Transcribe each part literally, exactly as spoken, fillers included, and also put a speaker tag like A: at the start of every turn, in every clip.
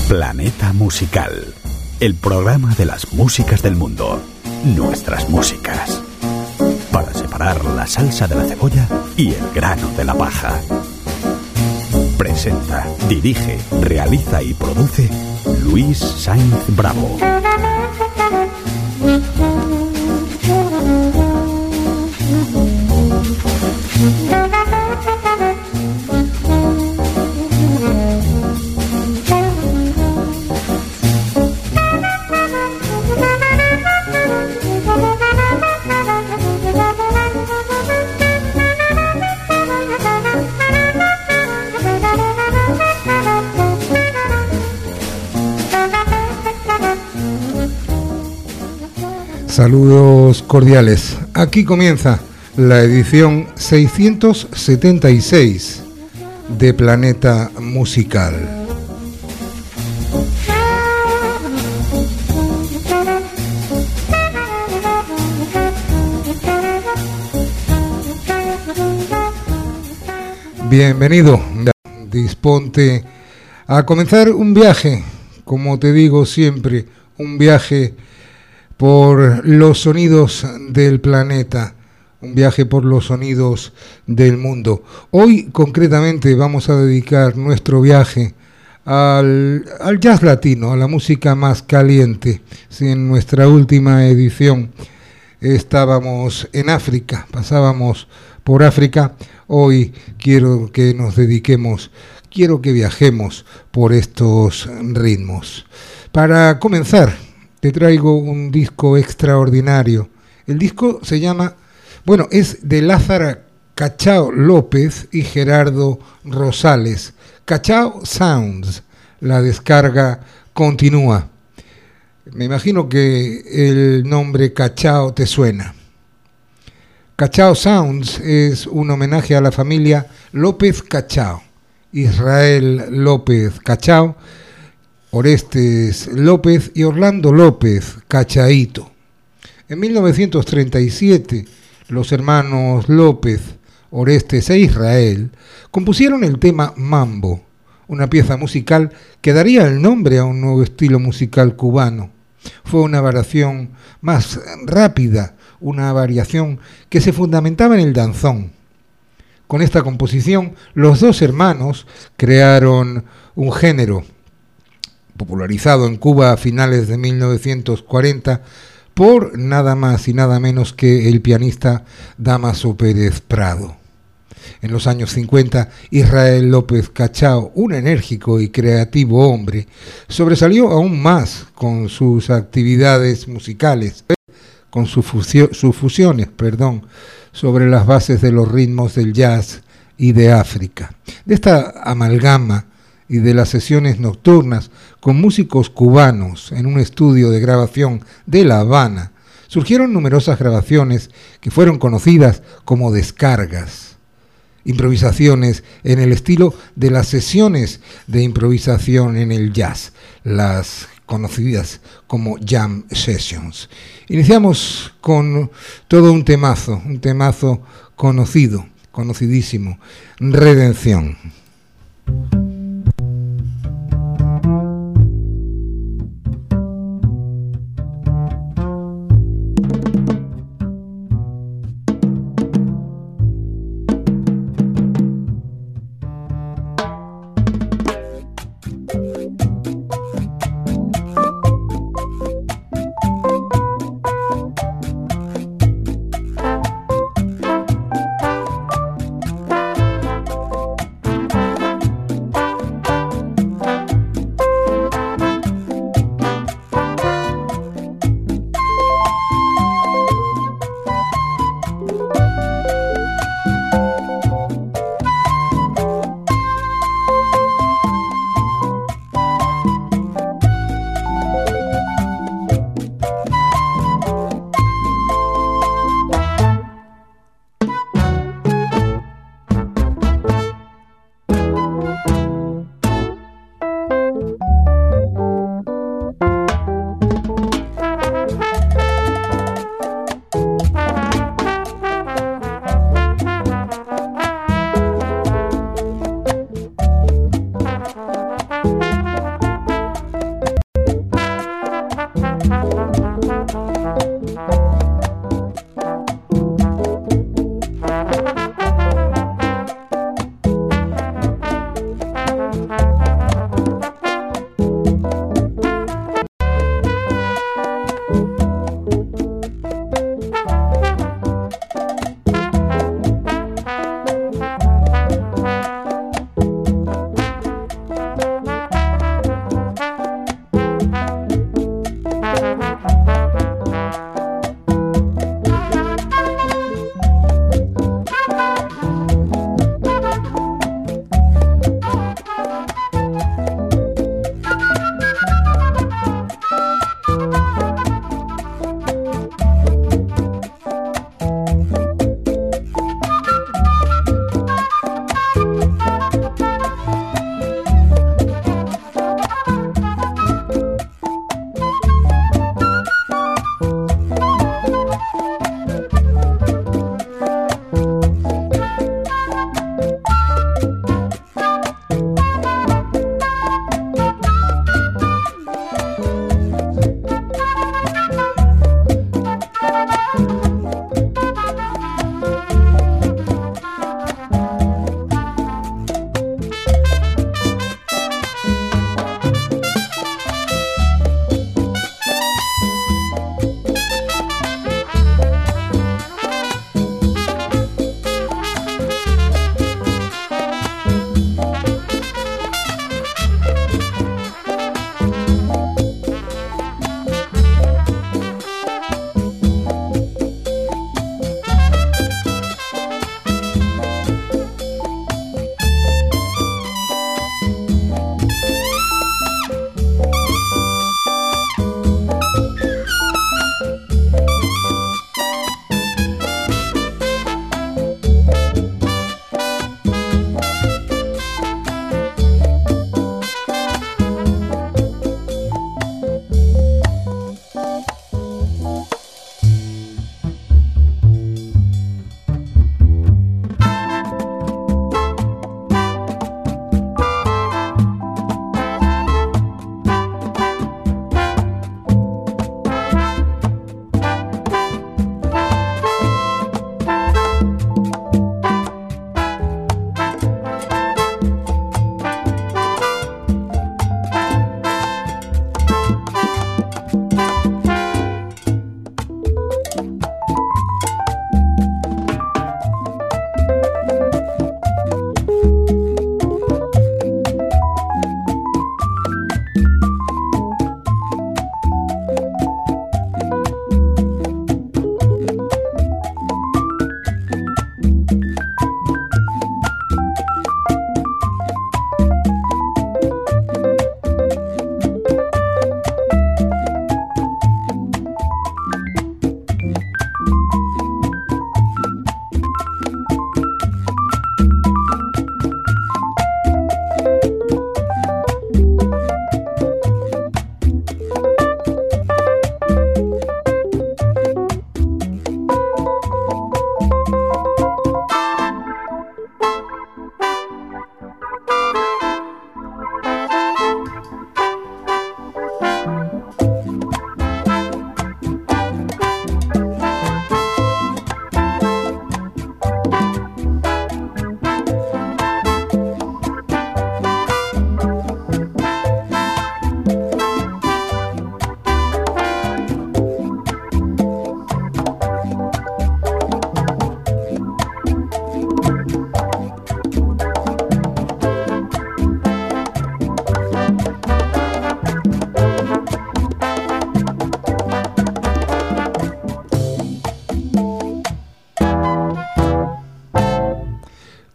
A: Planeta Musical, el programa de las músicas del mundo, nuestras músicas, para separar la salsa de la cebolla y el grano de la paja. Presenta, dirige, realiza y produce Luis Sainz Bravo.
B: Saludos cordiales. Aquí comienza la edición seiscientos setenta y seis de Planeta Musical. Bienvenido. Disponte a comenzar un viaje, como te digo siempre, un viaje por los sonidos del planeta, un viaje por los sonidos del mundo. Hoy concretamente vamos a dedicar nuestro viaje al, al jazz latino, a la música más caliente. Si en nuestra última edición estábamos en África, pasábamos por África, hoy quiero que nos dediquemos, quiero que viajemos por estos ritmos. Para comenzar, te traigo un disco extraordinario. El disco se llama, bueno, es de Lázaro Cachao López y Gerardo Rosales. Cachao Sounds. La descarga continúa. Me imagino que el nombre Cachao te suena. Cachao Sounds es un homenaje a la familia López Cachao. Israel López Cachao, Orestes López y Orlando López Cachaíto. En mil novecientos treinta y siete, los hermanos López, Orestes e Israel compusieron el tema Mambo, una pieza musical que daría el nombre a un nuevo estilo musical cubano. Fue una variación más rápida, una variación que se fundamentaba en el danzón. Con esta composición, los dos hermanos crearon un género popularizado en Cuba a finales de mil novecientos cuarenta por nada más y nada menos que el pianista Dámaso Pérez Prado. En los años cincuenta, Israel López Cachao, un enérgico y creativo hombre, sobresalió aún más con sus actividades musicales, con su fusio, sus fusiones, perdón, sobre las bases de los ritmos del jazz y de África. De esta amalgama y de las sesiones nocturnas con músicos cubanos en un estudio de grabación de La Habana, surgieron numerosas grabaciones que fueron conocidas como descargas, improvisaciones en el estilo de las sesiones de improvisación en el jazz, las conocidas como jam sessions. Iniciamos con todo un temazo, un temazo conocido, conocidísimo, Redención.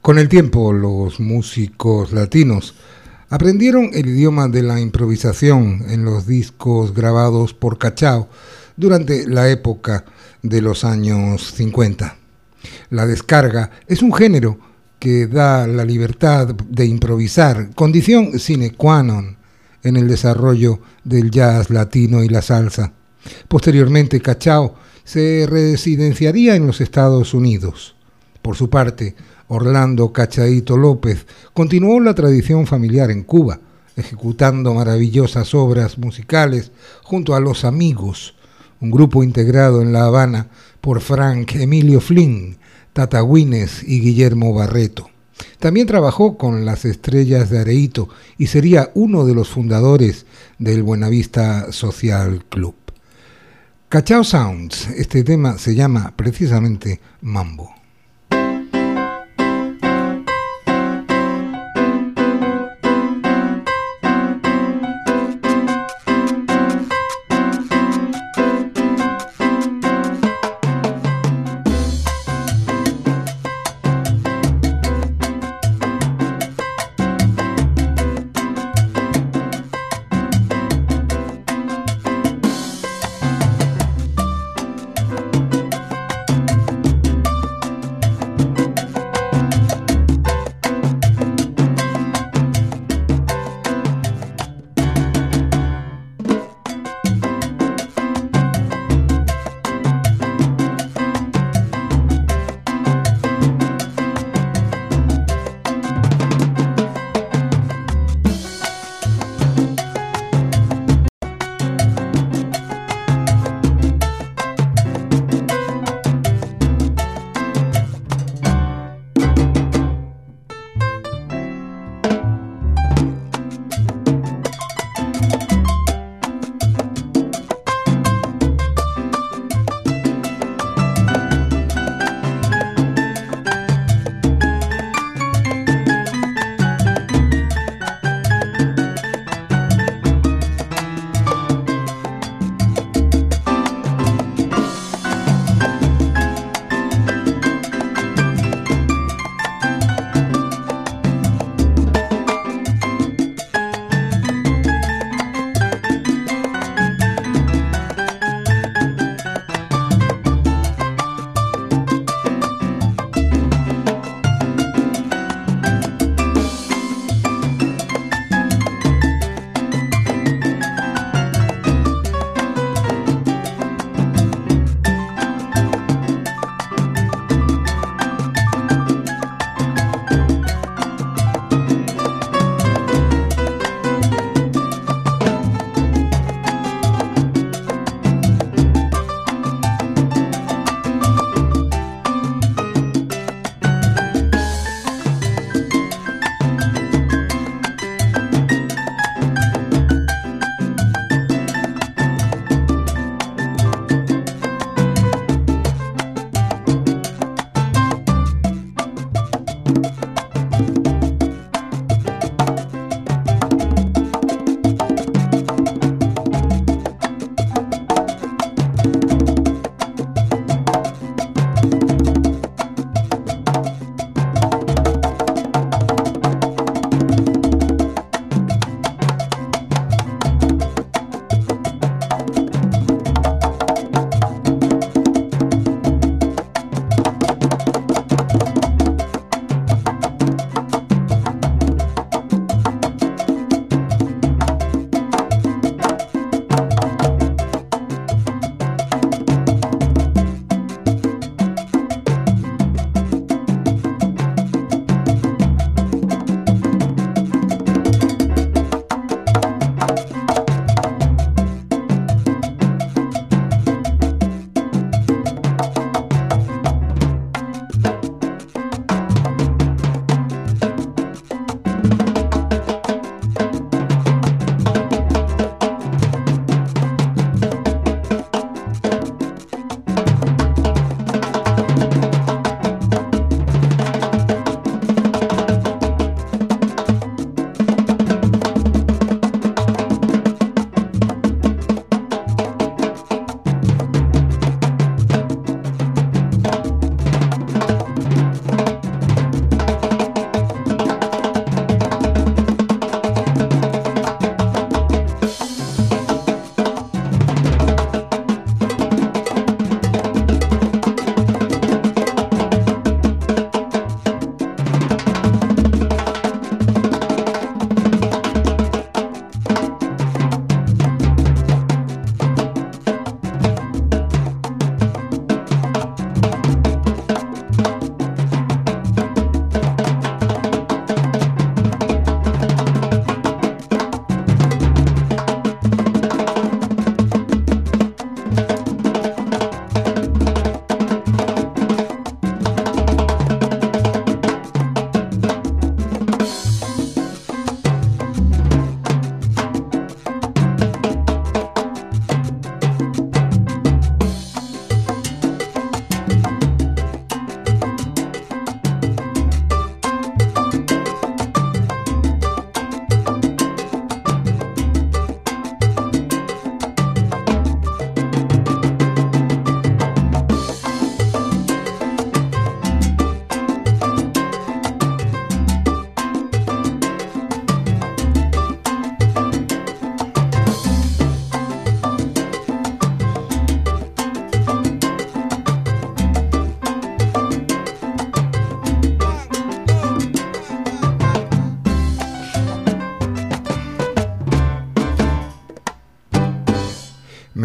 B: Con el tiempo, los músicos latinos aprendieron el idioma de la improvisación en los discos grabados por Cachao durante la época de los años cincuenta. La descarga es un género que da la libertad de improvisar, condición sine qua non en el desarrollo del jazz latino y la salsa. Posteriormente, Cachao se residenciaría en los Estados Unidos. Por su parte, Orlando Cachaíto López continuó la tradición familiar en Cuba, ejecutando maravillosas obras musicales junto a Los Amigos, un grupo integrado en La Habana por Frank Emilio Flynn, Tata Güines y Guillermo Barreto. También trabajó con las Estrellas de Areito y sería uno de los fundadores del Buenavista Social Club. Cachao Sounds, este tema se llama precisamente Mambo.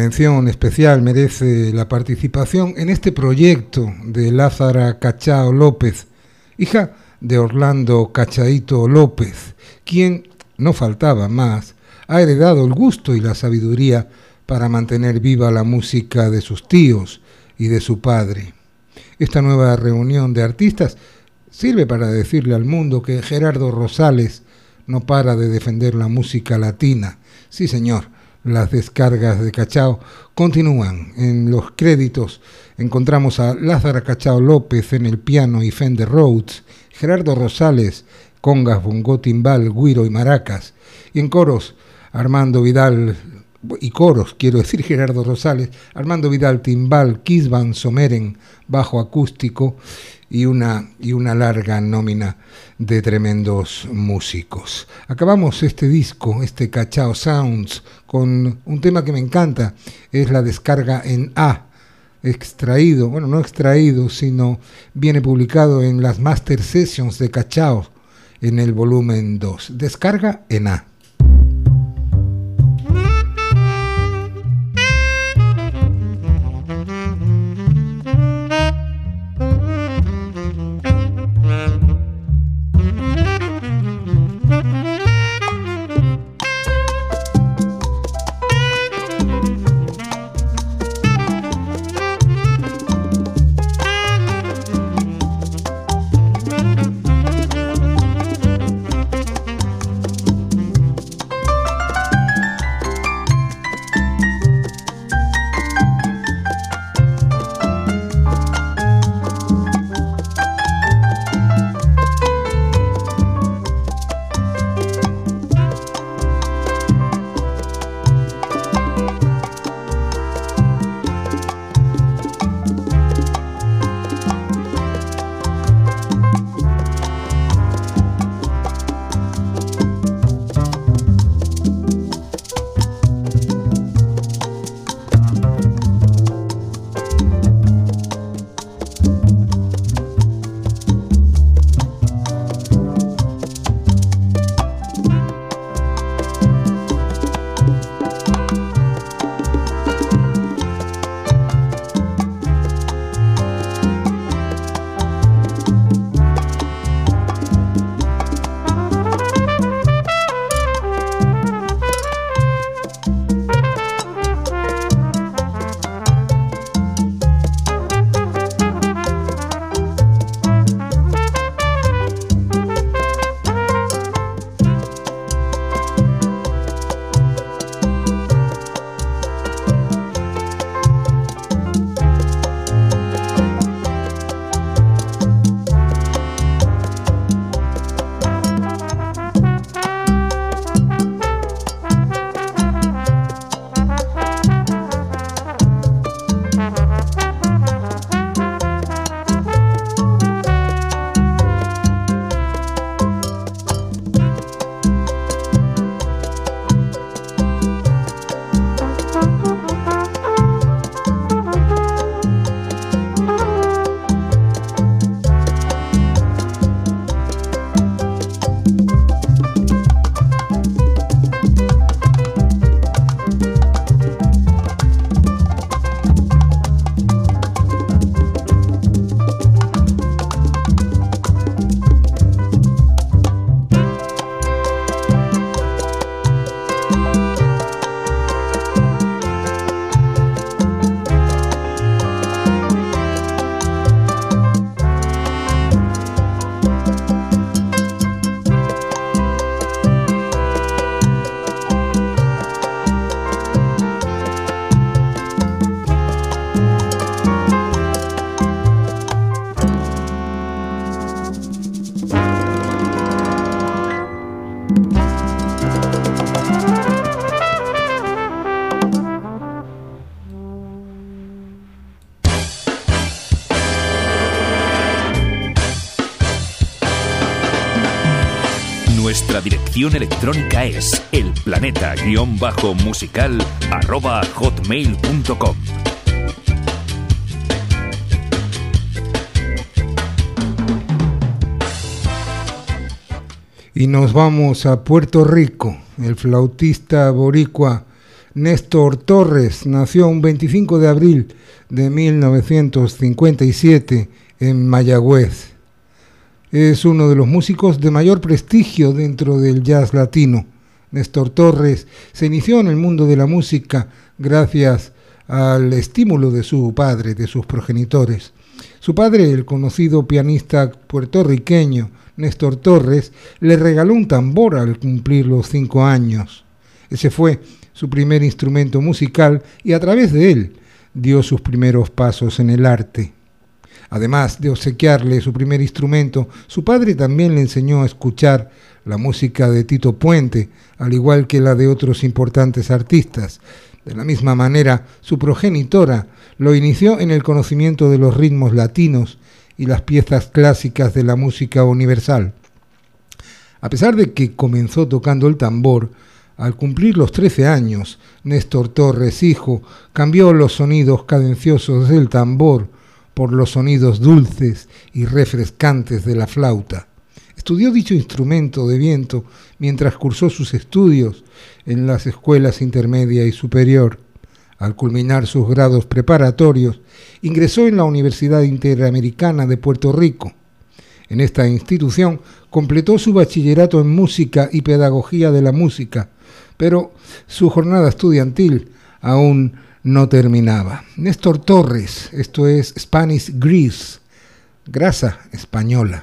B: mención especial merece la participación en este proyecto de Lázara Cachao López, hija de Orlando Cachaito López, quien, no faltaba más, ha heredado el gusto y la sabiduría para mantener viva la música de sus tíos y de su padre. Esta nueva reunión de artistas sirve para decirle al mundo que Gerardo Rosales no para de defender la música latina. Sí, señor, las descargas de Cachao continúan. En los créditos encontramos a Lázara Cachao López en el piano y Fender Rhodes, Gerardo Rosales, congas, bongo, timbal, güiro y maracas, y en coros Armando Vidal, y coros, quiero decir Gerardo Rosales, Armando Vidal, timbal, Kisban Someren, bajo acústico y una, y una larga nómina de tremendos músicos. Acabamos este disco, este Cachao Sounds, con un tema que me encanta, es la descarga en A, extraído, bueno, no extraído, sino viene publicado en las Master Sessions de Cachao en el volumen dos. Descarga en A.
A: Nuestra dirección electrónica es elplaneta-musical arroba hotmail punto com.
B: Y nos vamos a Puerto Rico. El flautista boricua Néstor Torres nació un veinticinco de abril de mil novecientos cincuenta y siete en Mayagüez. Es uno de los músicos de mayor prestigio dentro del jazz latino. Néstor Torres se inició en el mundo de la música gracias al estímulo de su padre, de sus progenitores. Su padre, el conocido pianista puertorriqueño Néstor Torres, le regaló un tambor al cumplir los cinco años. Ese fue su primer instrumento musical y a través de él dio sus primeros pasos en el arte. Además de obsequiarle su primer instrumento, su padre también le enseñó a escuchar la música de Tito Puente, al igual que la de otros importantes artistas. De la misma manera, su progenitora lo inició en el conocimiento de los ritmos latinos y las piezas clásicas de la música universal. A pesar de que comenzó tocando el tambor, al cumplir los trece años, Néstor Torres, hijo, cambió los sonidos cadenciosos del tambor por los sonidos dulces y refrescantes de la flauta. Estudió dicho instrumento de viento mientras cursó sus estudios en las escuelas intermedia y superior. Al culminar sus grados preparatorios, ingresó en la Universidad Interamericana de Puerto Rico. En esta institución completó su bachillerato en música y pedagogía de la música, pero su jornada estudiantil aún no terminaba. Néstor Torres, esto es Spanish Grease, grasa española.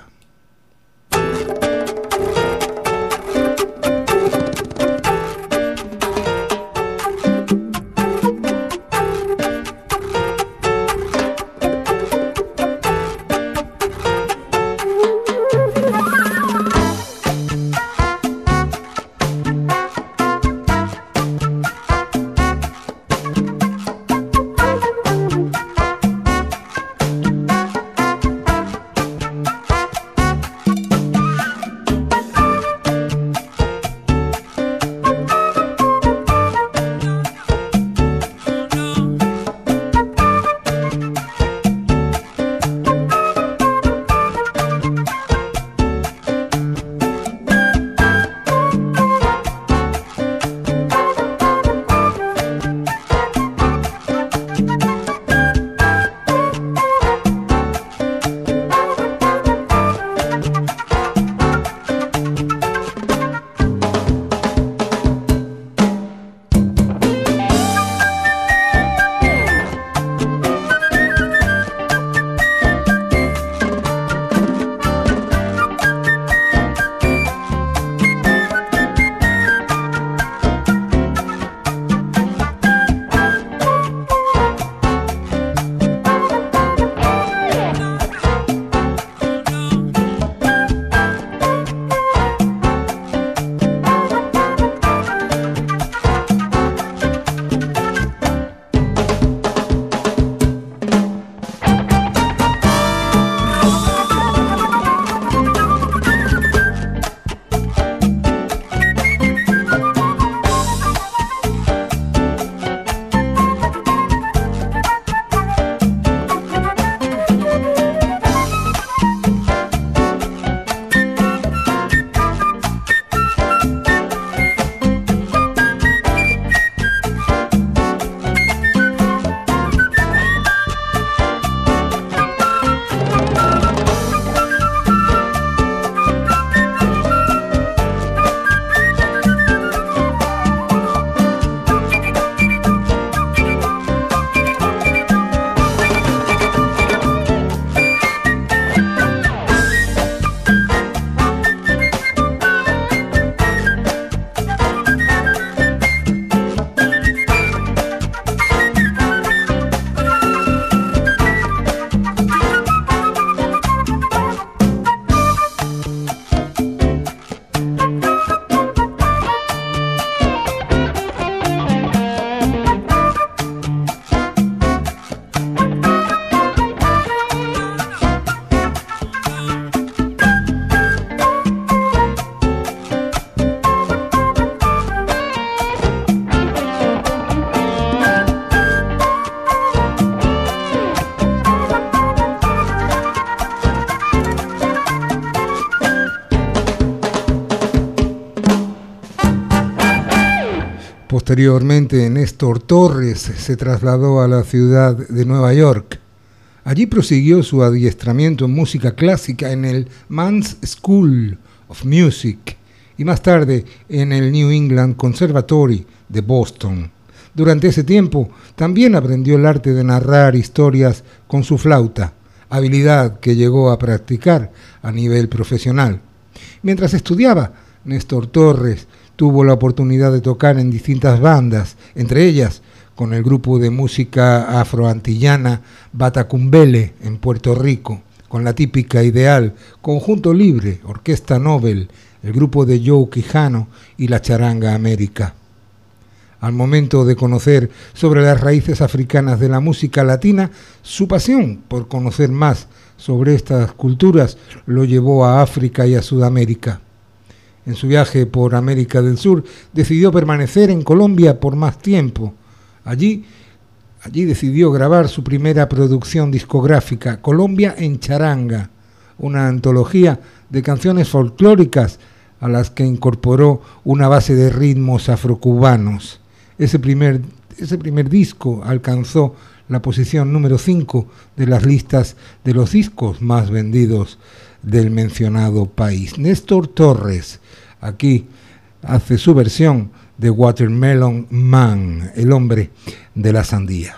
B: Posteriormente, Néstor Torres se trasladó a la ciudad de Nueva York. Allí prosiguió su adiestramiento en música clásica en el Man's School of Music y más tarde en el New England Conservatory de Boston. Durante ese tiempo también aprendió el arte de narrar historias con su flauta, habilidad que llegó a practicar a nivel profesional. Mientras estudiaba, Néstor Torres tuvo la oportunidad de tocar en distintas bandas, entre ellas con el grupo de música afroantillana Batacumbele en Puerto Rico, con la típica Ideal, Conjunto Libre, Orquesta Nobel, el grupo de Joe Quijano y la Charanga América. Al momento de conocer sobre las raíces africanas de la música latina, su pasión por conocer más sobre estas culturas lo llevó a África y a Sudamérica. En su viaje por América del Sur, decidió permanecer en Colombia por más tiempo. Allí, allí decidió grabar su primera producción discográfica, Colombia en Charanga, una antología de canciones folclóricas a las que incorporó una base de ritmos afrocubanos. Ese primer, ese primer disco alcanzó la posición número cinco de las listas de los discos más vendidos del mencionado país. Néstor Torres aquí hace su versión de Watermelon Man, el hombre de la sandía.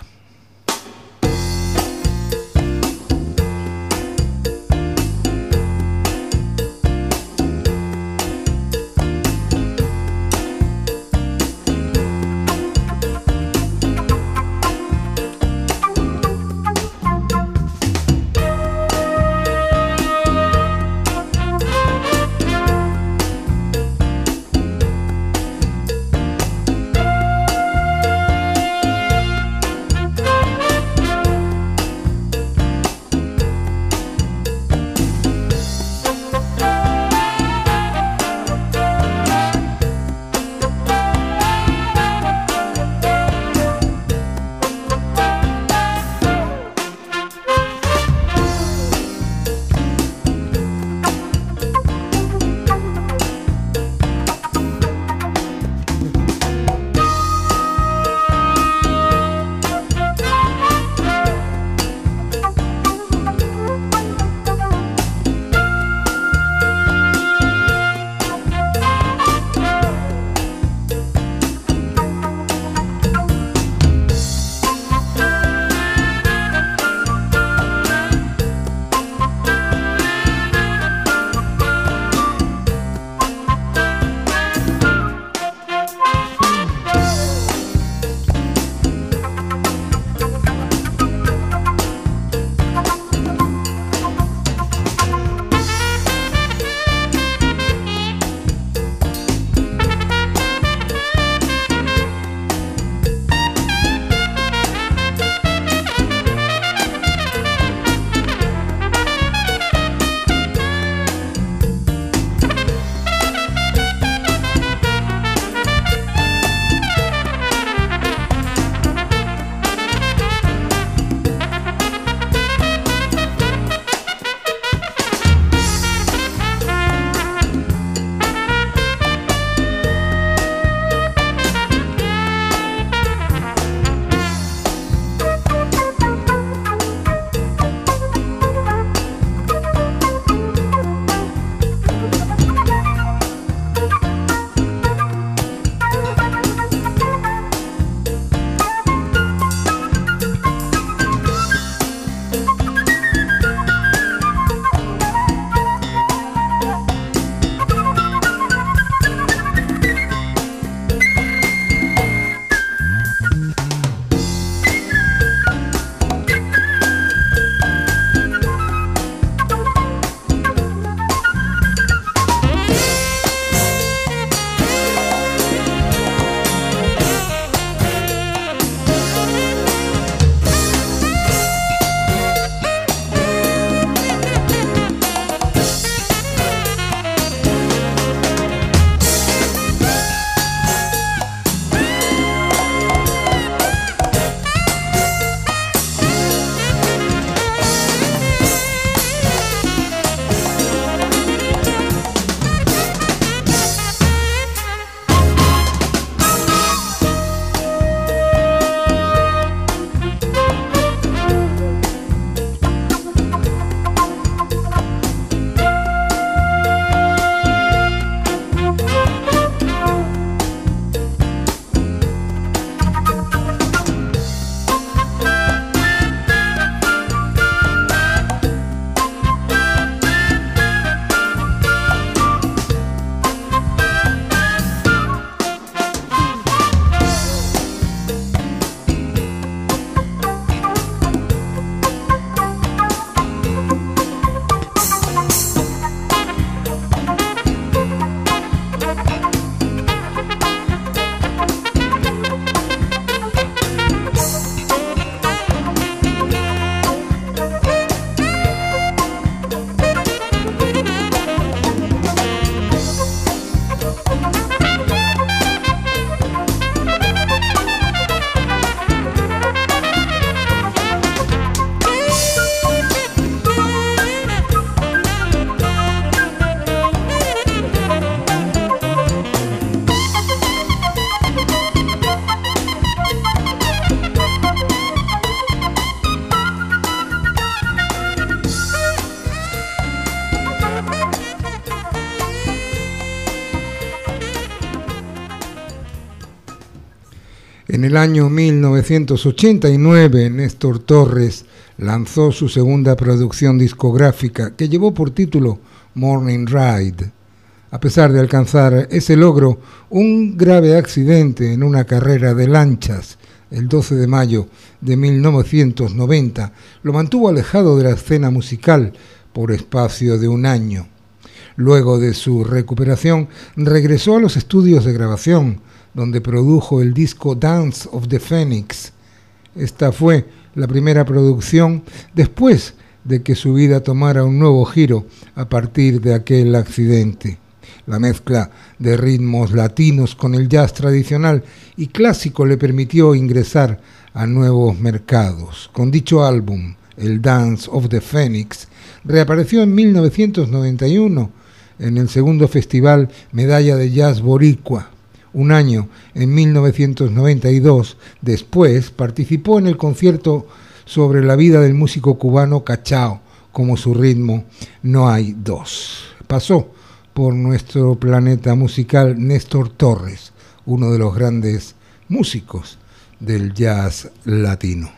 B: En el año mil novecientos ochenta y nueve, Néstor Torres lanzó su segunda producción discográfica, que llevó por título Morning Ride. A pesar de alcanzar ese logro, un grave accidente en una carrera de lanchas el doce de mayo de mil novecientos noventa lo mantuvo alejado de la escena musical por espacio de un año. Luego de su recuperación, regresó a los estudios de grabación, donde produjo el disco Dance of the Phoenix. Esta fue la primera producción después de que su vida tomara un nuevo giro a partir de aquel accidente. La mezcla de ritmos latinos con el jazz tradicional y clásico le permitió ingresar a nuevos mercados. Con dicho álbum, el Dance of the Phoenix, reapareció en mil novecientos noventa y uno en el segundo festival Medalla de Jazz Boricua. Un año, en mil novecientos noventa y dos, después participó en el concierto sobre la vida del músico cubano Cachao, como su ritmo no hay dos. Pasó por nuestro planeta musical Néstor Torres, uno de los grandes músicos del jazz latino.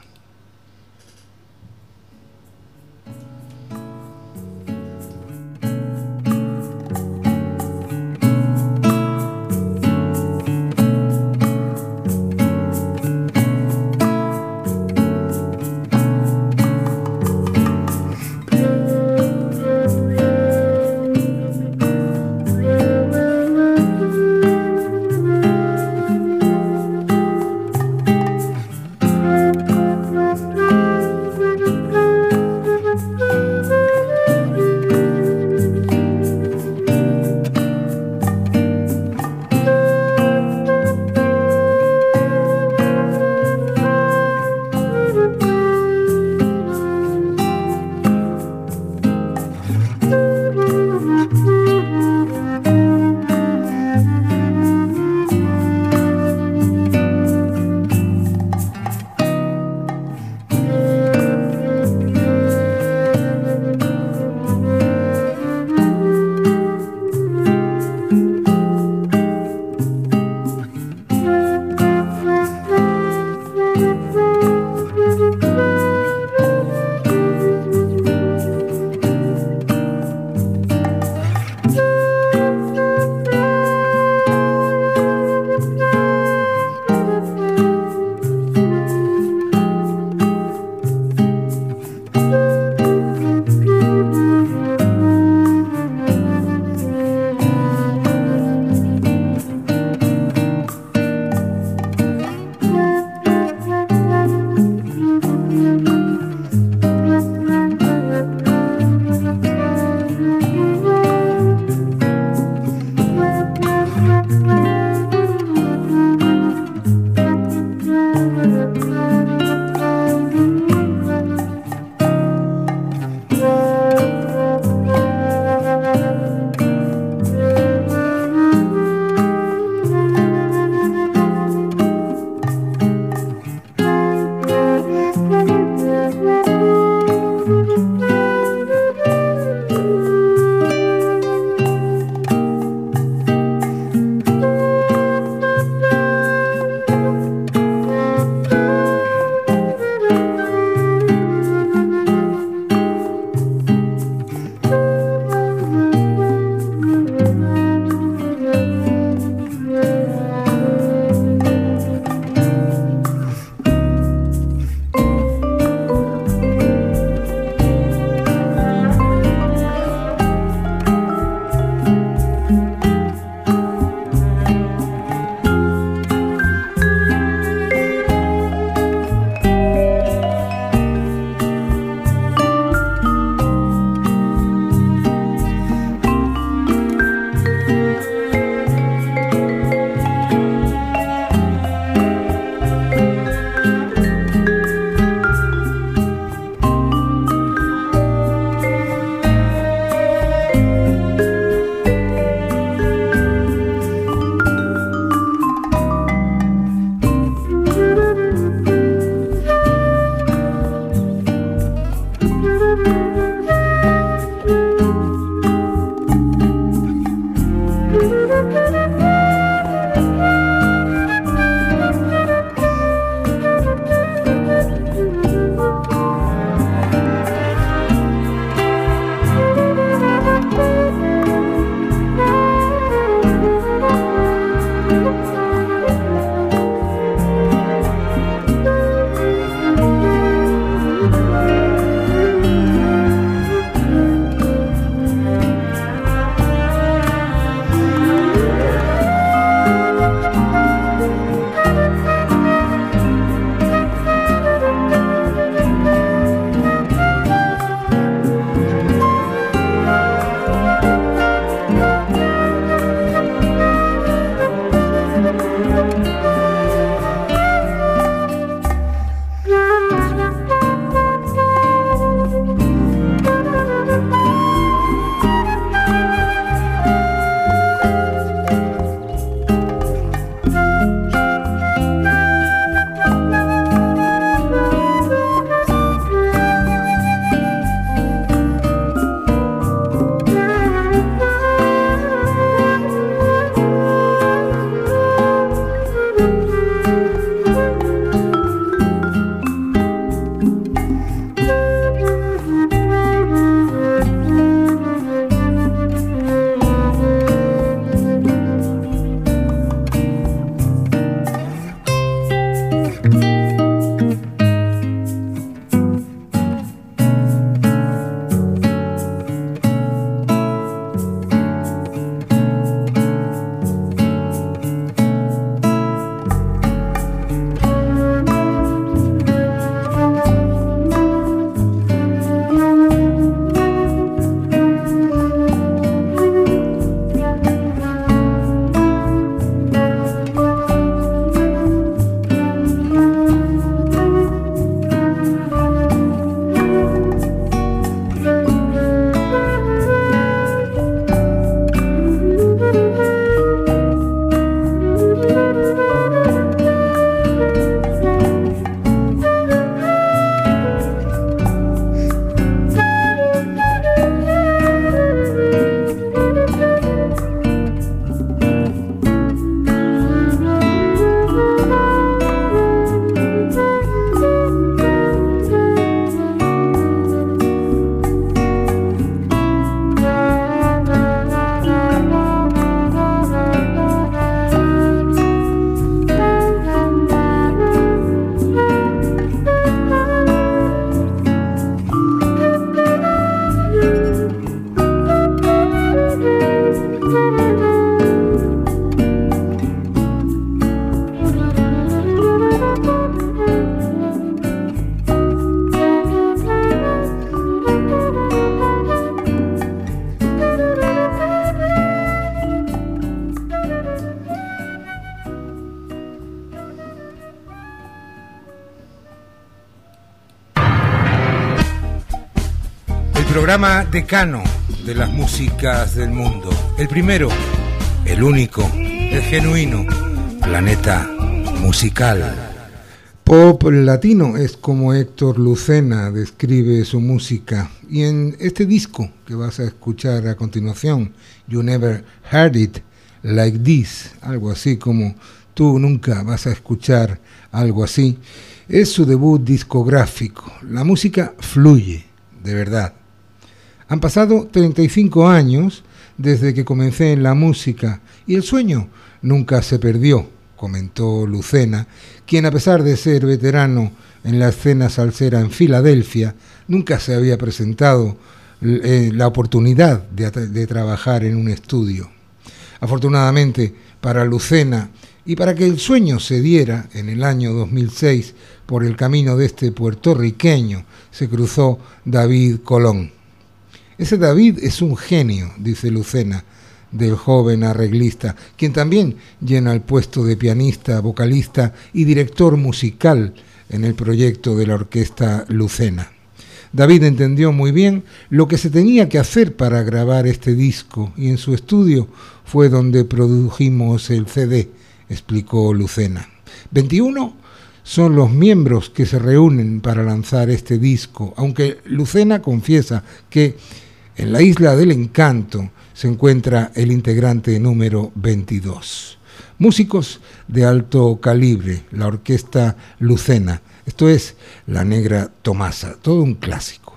B: programa decano de las músicas del mundo. El primero, el único, el genuino, Planeta Musical. Pop latino es como Héctor Lucena describe su música. Y en este disco que vas a escuchar a continuación, You Never Heard It Like This, algo así como Tú nunca vas a escuchar algo así, es su debut discográfico. La música fluye, de verdad. Han pasado treinta y cinco años desde que comencé en la música y el sueño nunca se perdió, comentó Lucena, quien a pesar de ser veterano en la escena salsera en Filadelfia, nunca se había presentado eh, la oportunidad de, de trabajar en un estudio. Afortunadamente para Lucena y para que el sueño se diera, en el año dos mil seis, por el camino de este puertorriqueño, se cruzó David Colón. Ese David es un genio, dice Lucena, del joven arreglista, quien también llena el puesto de pianista, vocalista y director musical en el proyecto de la orquesta Lucena. David entendió muy bien lo que se tenía que hacer para grabar este disco y en su estudio fue donde produjimos el C D, explicó Lucena. veintiuno son los miembros que se reúnen para lanzar este disco, aunque Lucena confiesa que en la Isla del Encanto se encuentra el integrante número veintidós. Músicos de alto calibre, la orquesta Lucena. Esto es La Negra Tomasa, todo un clásico.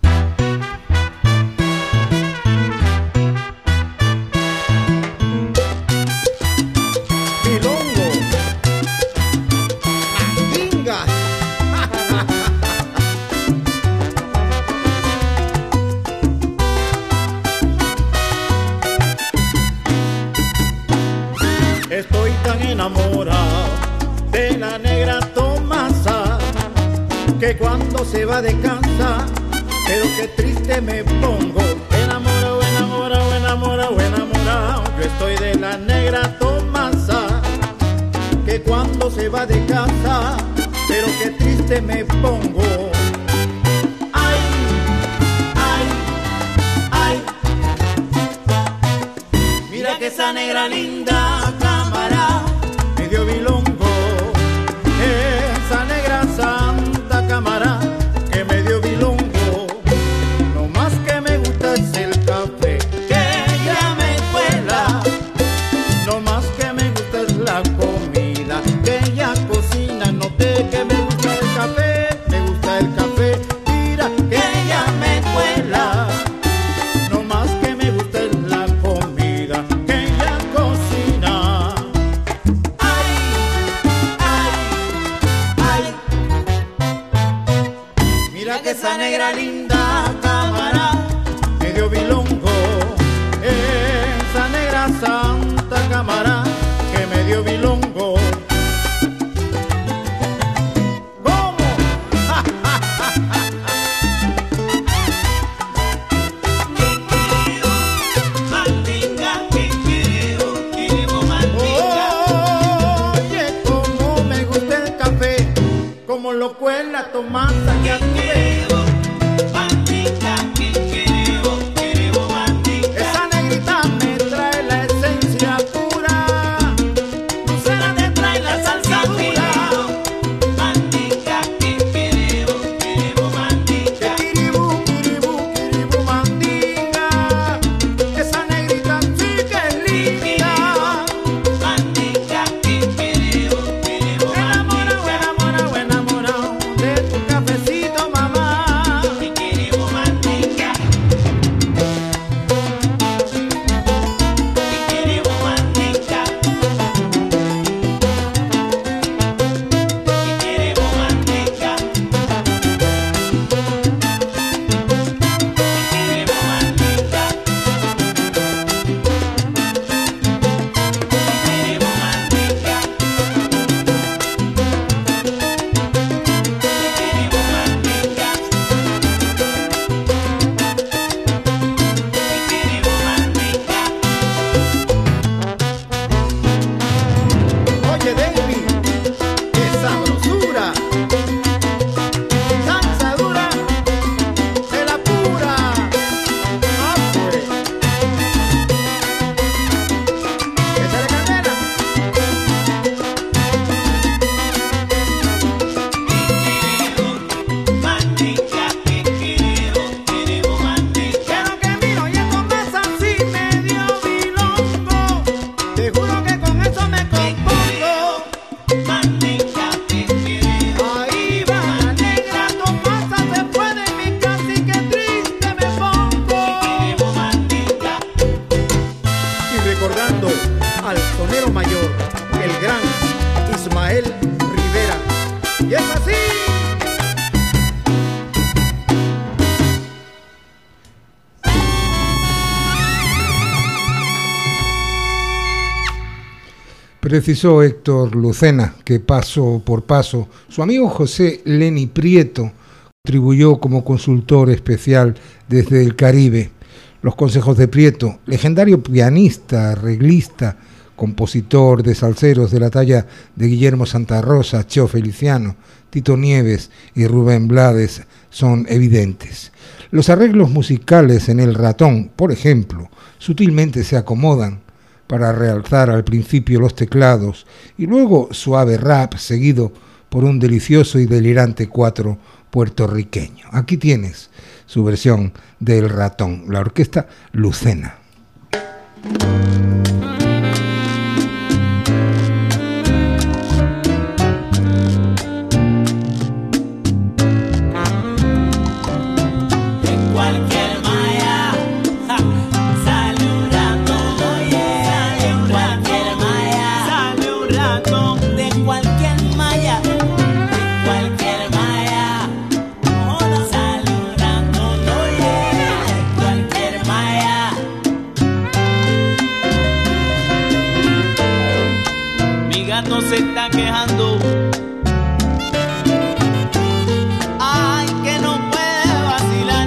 C: Estoy tan enamorado de la negra Tomasa que cuando se va de casa, pero qué triste me pongo. Enamorado, enamorado, enamorado, enamorado. Yo estoy de la negra Tomasa que cuando se va de casa, pero qué triste me pongo. Ay, ay, ay. Mira que esa negra linda medio bilongo, esa negra santa cámara que medio bilongo, no más que me gusta es el café que ella me cuela, no más que me gusta es la comida que ella cocina, noté que me gusta el café, me gusta el café, mira que ella me cuela, no más que me gusta es la comida que ella cocina. Esa negra linda cámara, medio bilongo, esa negra santa cámara, que medio bilongo. ¿Cómo? ¡Ja, ja, ja, ja! Mandinga, quiquireo, quiremo, mandinga. Oye, cómo me gusta el café, como lo cuela Tomasa que active. Esa negrita me trae la esencia pura, Lucena te trae la salsa dura. Mandinga, quiribú, quiribú, mandinga. Quiribú, quiribú, quiribú, mandinga. Esa negrita sí que es linda. Mandinga, quiribú, quiribú, mandinga. Enamorado, enamorado, enamorado de tu cafecito, mamá. recordando al sonero mayor, el gran Ismael Rivera. Y es así.
B: Precisó Héctor Lucena que paso por paso su amigo José Lenny Prieto contribuyó como consultor especial desde el Caribe. Los consejos de Prieto, legendario pianista, arreglista, compositor de salseros de la talla de Guillermo Santa Rosa, Cheo Feliciano, Tito Nieves y Rubén Blades, son evidentes. Los arreglos musicales en El Ratón, por ejemplo, sutilmente se acomodan para realzar al principio los teclados y luego suave rap seguido por un delicioso y delirante cuatro puertorriqueño. Aquí tienes su versión de El Ratón, la orquesta Lucena.
D: Se está quejando, ay, que no puede vacilar.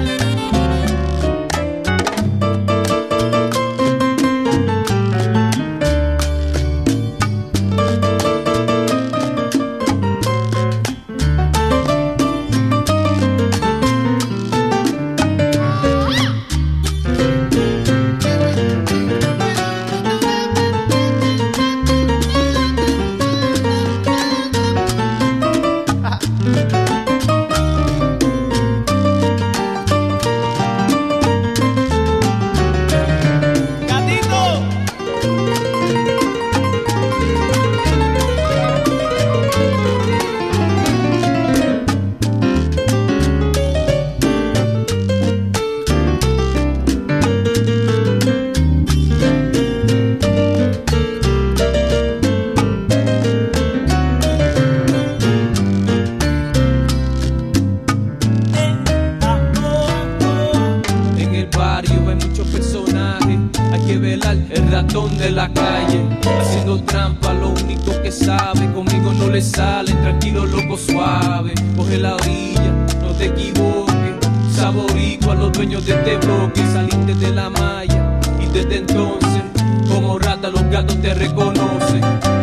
D: De la calle, haciendo trampa, lo único que sabe, conmigo no le sale, tranquilo, loco, suave, coge la orilla, no te equivoques, saborico a los dueños de este bloque, saliste de la malla, y desde entonces, como rata los gatos te reconocen.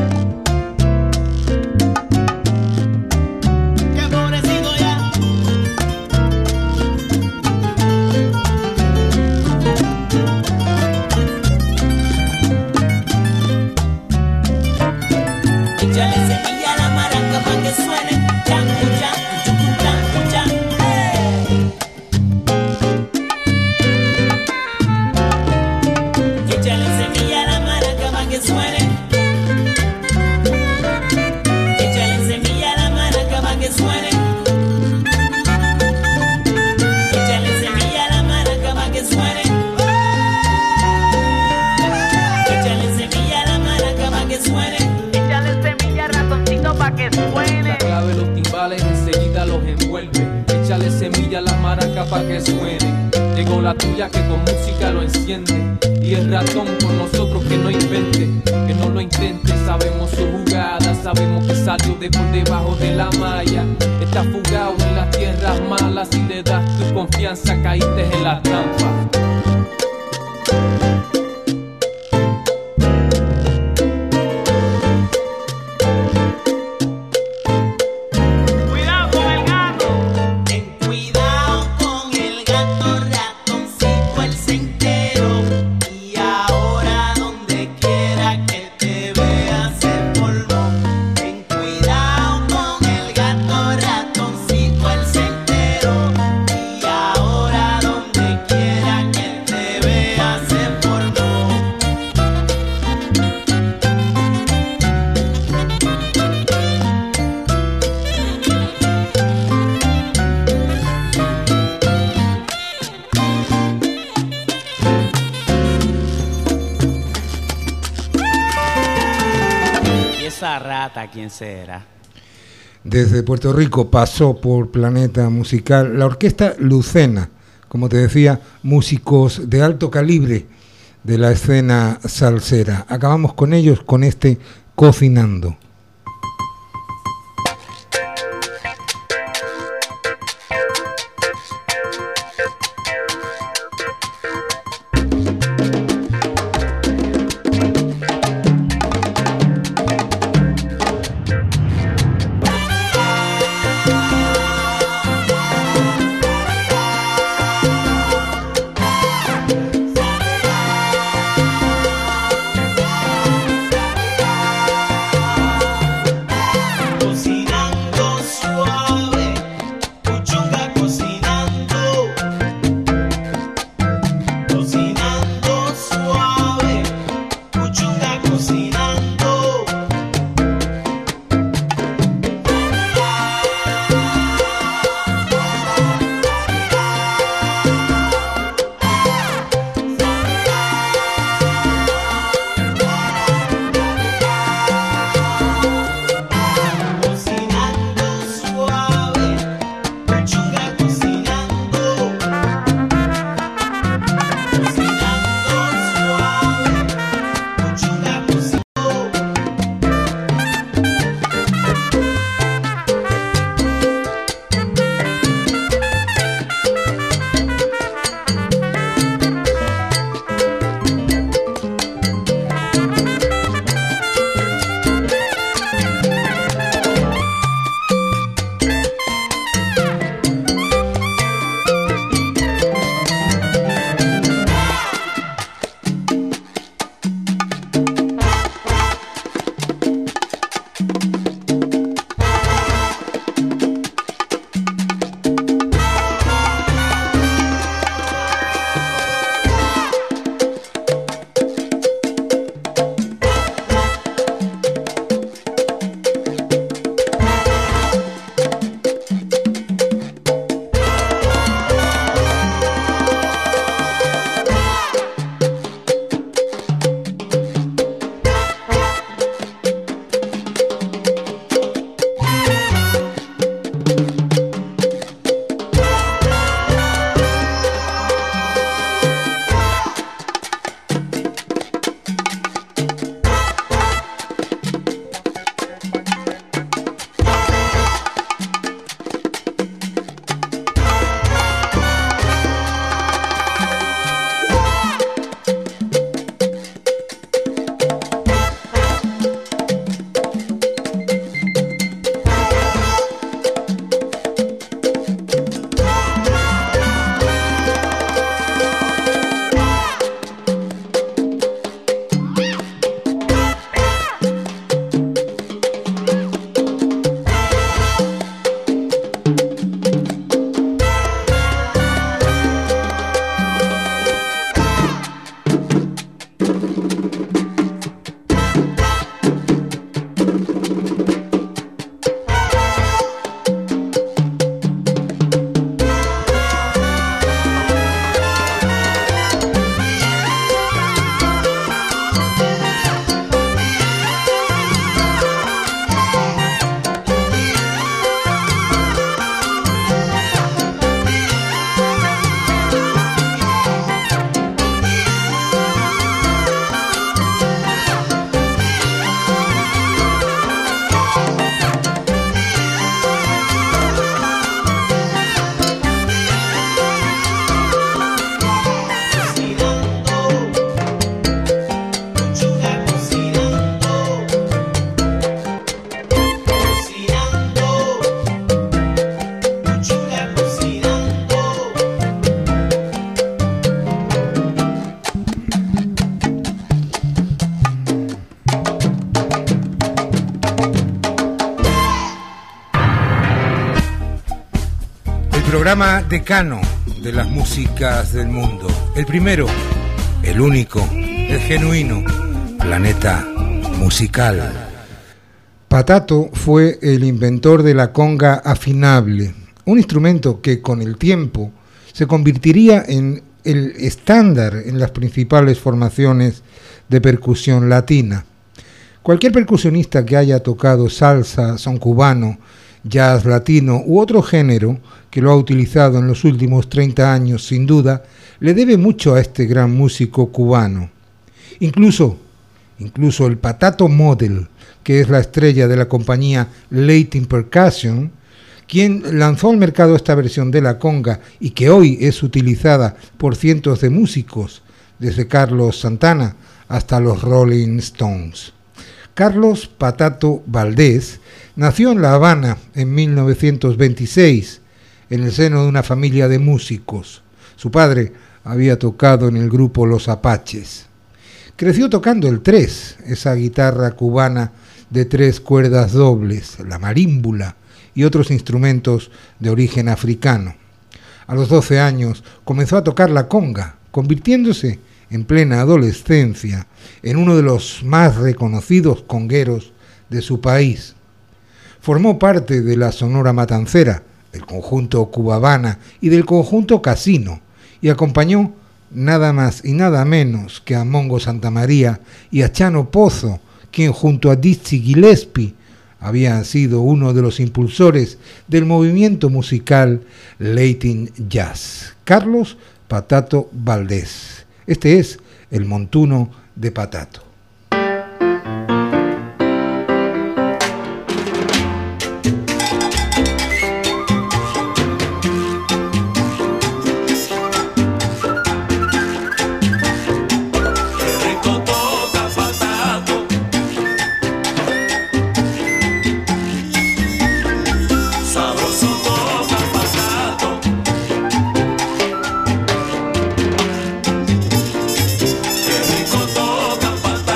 D: Pa' que suene, llegó la tuya que con música lo enciende, y el ratón con nosotros que no invente, que no lo intente, sabemos su jugada, sabemos que salió de por debajo de la malla, está fugado en las tierras malas, y le das tu confianza, caíste en la trampa.
E: Por esa rata, ¿quién será?
B: Desde Puerto Rico pasó por Planeta Musical la orquesta Lucena, como te decía, músicos de alto calibre de la escena salsera. Acabamos con ellos con este Cocinando. programa decano de las músicas del mundo. El primero, el único, el genuino, Planeta Musical. Patato fue el inventor de la conga afinable, un instrumento que con el tiempo se convertiría en el estándar en las principales formaciones de percusión latina. Cualquier percusionista que haya tocado salsa, son cubano, jazz latino u otro género que lo ha utilizado en los últimos treinta años, sin duda, le debe mucho a este gran músico cubano. Incluso, incluso el Patato Model, que es la estrella de la compañía Latin Percussion, quien lanzó al mercado esta versión de la conga y que hoy es utilizada por cientos de músicos, desde Carlos Santana hasta los Rolling Stones. Carlos Patato Valdés nació en La Habana en mil novecientos veintiséis, en el seno de una familia de músicos. Su padre había tocado en el grupo Los Apaches. Creció tocando el tres, esa guitarra cubana de tres cuerdas dobles, la marímbula y otros instrumentos de origen africano. A los doce años comenzó a tocar la conga, convirtiéndose en plena adolescencia en uno de los más reconocidos congueros de su país. Formó parte de la Sonora Matancera, del conjunto Cuba Habana y del conjunto Casino, y acompañó nada más y nada menos que a Mongo Santamaría y a Chano Pozo, quien junto a Dizzy Gillespie había sido uno de los impulsores del movimiento musical Latin Jazz. Carlos Patato Valdés. Este es el montuno de Patato.
F: Toca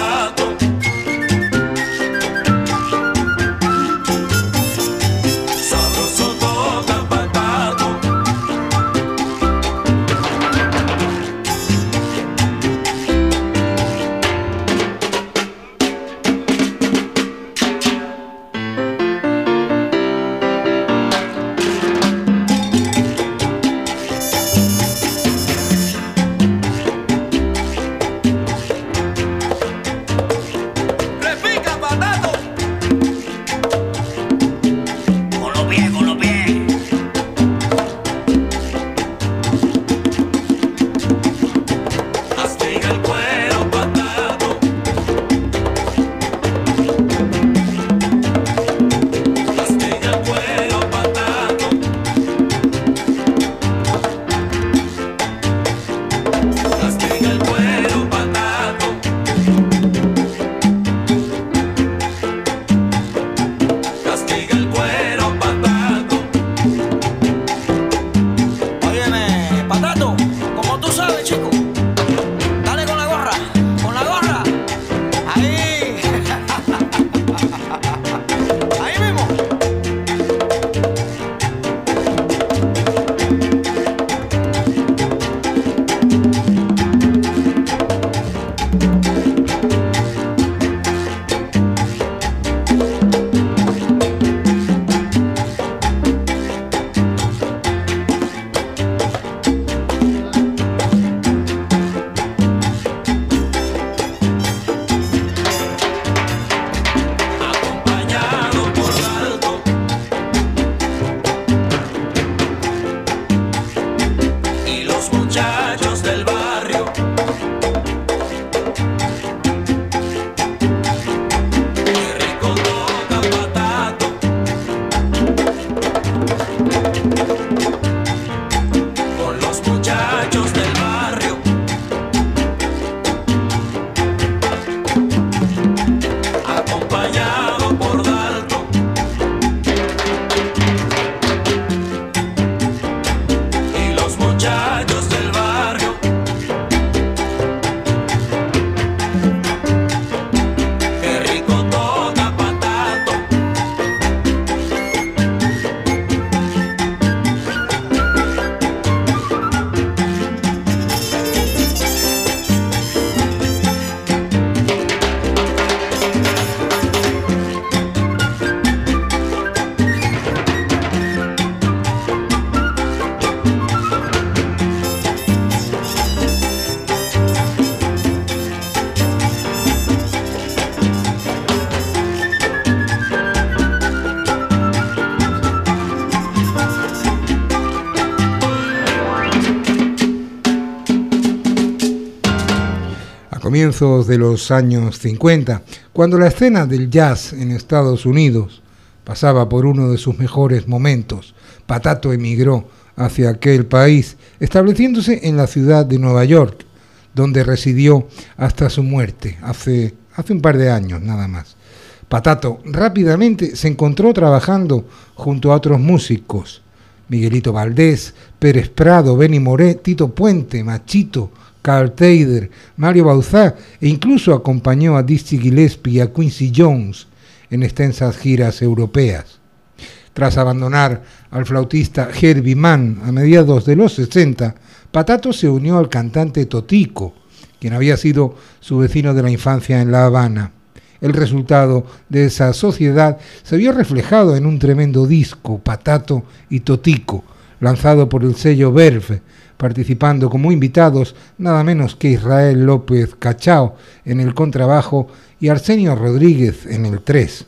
B: comienzos de los años cincuenta, cuando la escena del jazz en Estados Unidos pasaba por uno de sus mejores momentos. Patato emigró hacia aquel país, estableciéndose en la ciudad de Nueva York, donde residió hasta su muerte, hace, hace un par de años nada más. Patato rápidamente se encontró trabajando junto a otros músicos, Miguelito Valdés, Pérez Prado, Benny Moré, Tito Puente, Machito, Carl Thader, Mario Bauzá, e incluso acompañó a Dizzy Gillespie y a Quincy Jones en extensas giras europeas. Tras abandonar al flautista Herbie Mann a mediados de los sesenta, Patato se unió al cantante Totico, quien había sido su vecino de la infancia en La Habana. El resultado de esa sociedad se vio reflejado en un tremendo disco, Patato y Totico, lanzado por el sello Verve, participando como invitados nada menos que Israel López Cachao en el contrabajo y Arsenio Rodríguez en el tres.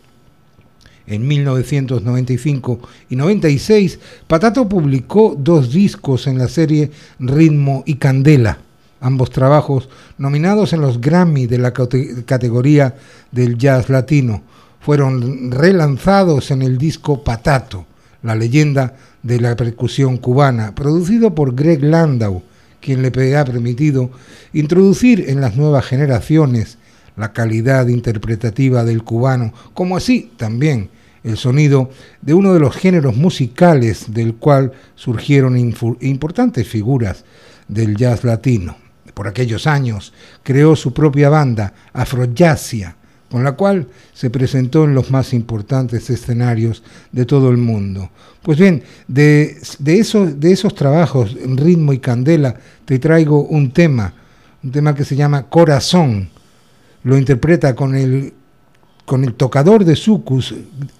B: En mil novecientos noventa y cinco y noventa y seis, Patato publicó dos discos en la serie Ritmo y Candela, ambos trabajos nominados en los Grammy de la categoría del jazz latino. Fueron relanzados en el disco Patato, la leyenda de la percusión cubana, producido por Greg Landau, quien le ha permitido introducir en las nuevas generaciones la calidad interpretativa del cubano, como así también el sonido de uno de los géneros musicales del cual surgieron importantes figuras del jazz latino. Por aquellos años creó su propia banda, Afrojazzia, con la cual se presentó en los más importantes escenarios de todo el mundo. Pues bien, de, de, esos, de esos trabajos, Ritmo y Candela, te traigo un tema, un tema que se llama Corazón. Lo interpreta con el, con el tocador de soukous,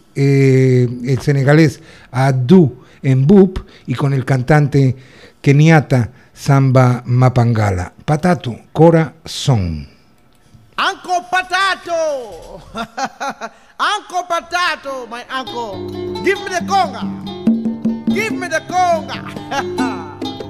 B: eh, el senegalés Abdou Mboup, y con el cantante keniata Samba Mapangala. Patato, Corazón.
C: Uncle Patato! Uncle Patato, my uncle. Give me the conga. Give me the conga.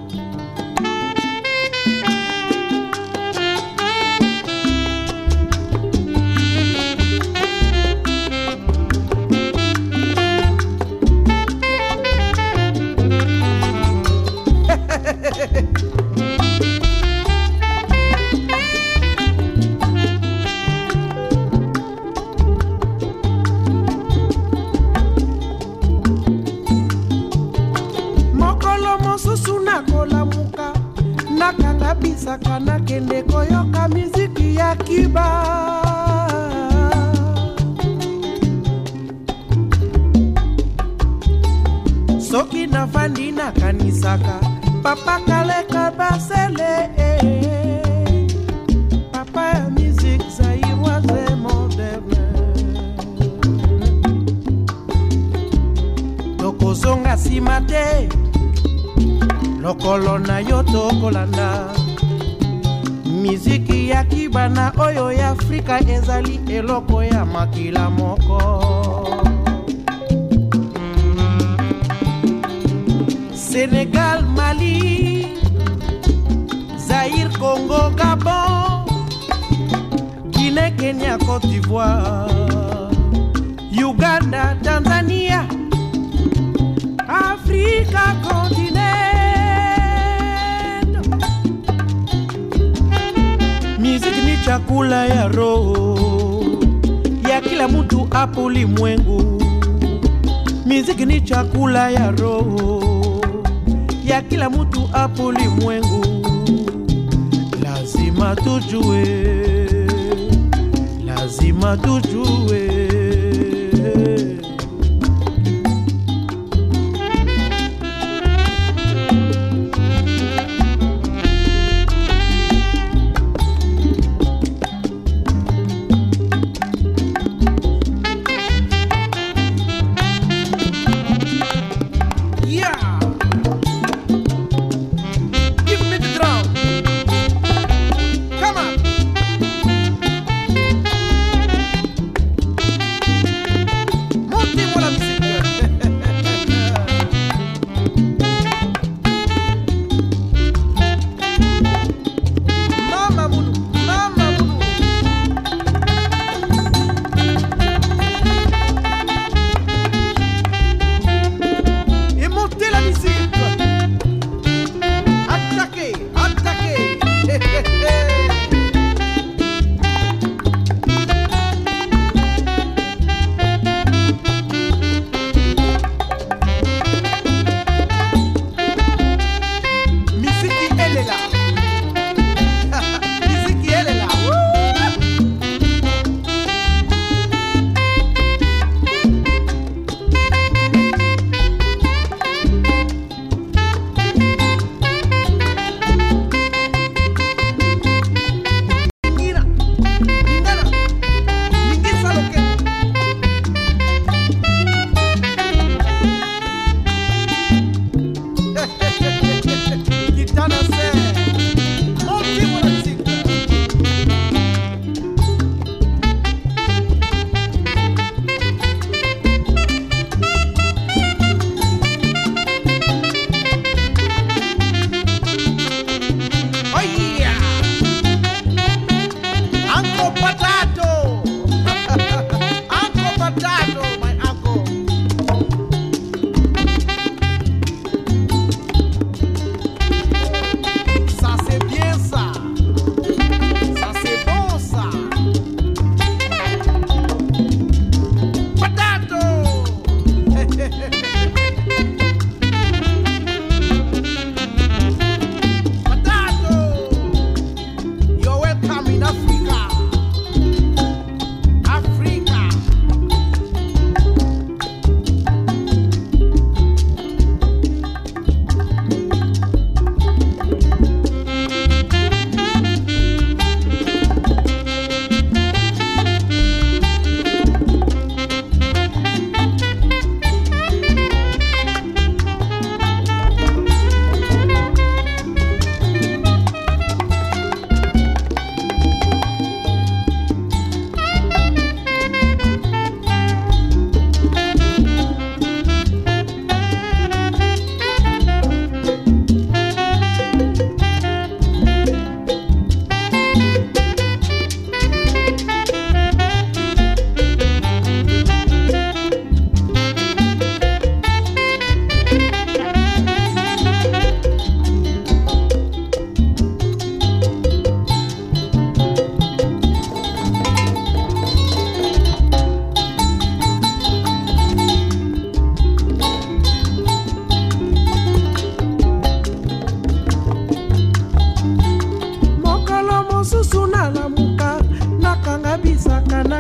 F: Nakangabisaka nakende koyoka miziki ya kiba. Soki nafandi nakanisaka papa kaleka basele. Papa ya musique zaïroise moderne. Tokozonga simate lokolo na yo tokolanda. Miziki ya kibana oyo ya Afrika ezali eloko ya makila moko. Sénégal, Mali, Zaïre, Congo, Gabon, Guinée, Kenya, Côte d'Ivoire, Uganda, Tanzania, Afrika continent. Muziki ni chakula ya roho ya kila mtu hapo ulimwengu. Muziki ni chakula ya roho ya kila mtu hapo ulimwengu. Lazima tujue, lazima tujue.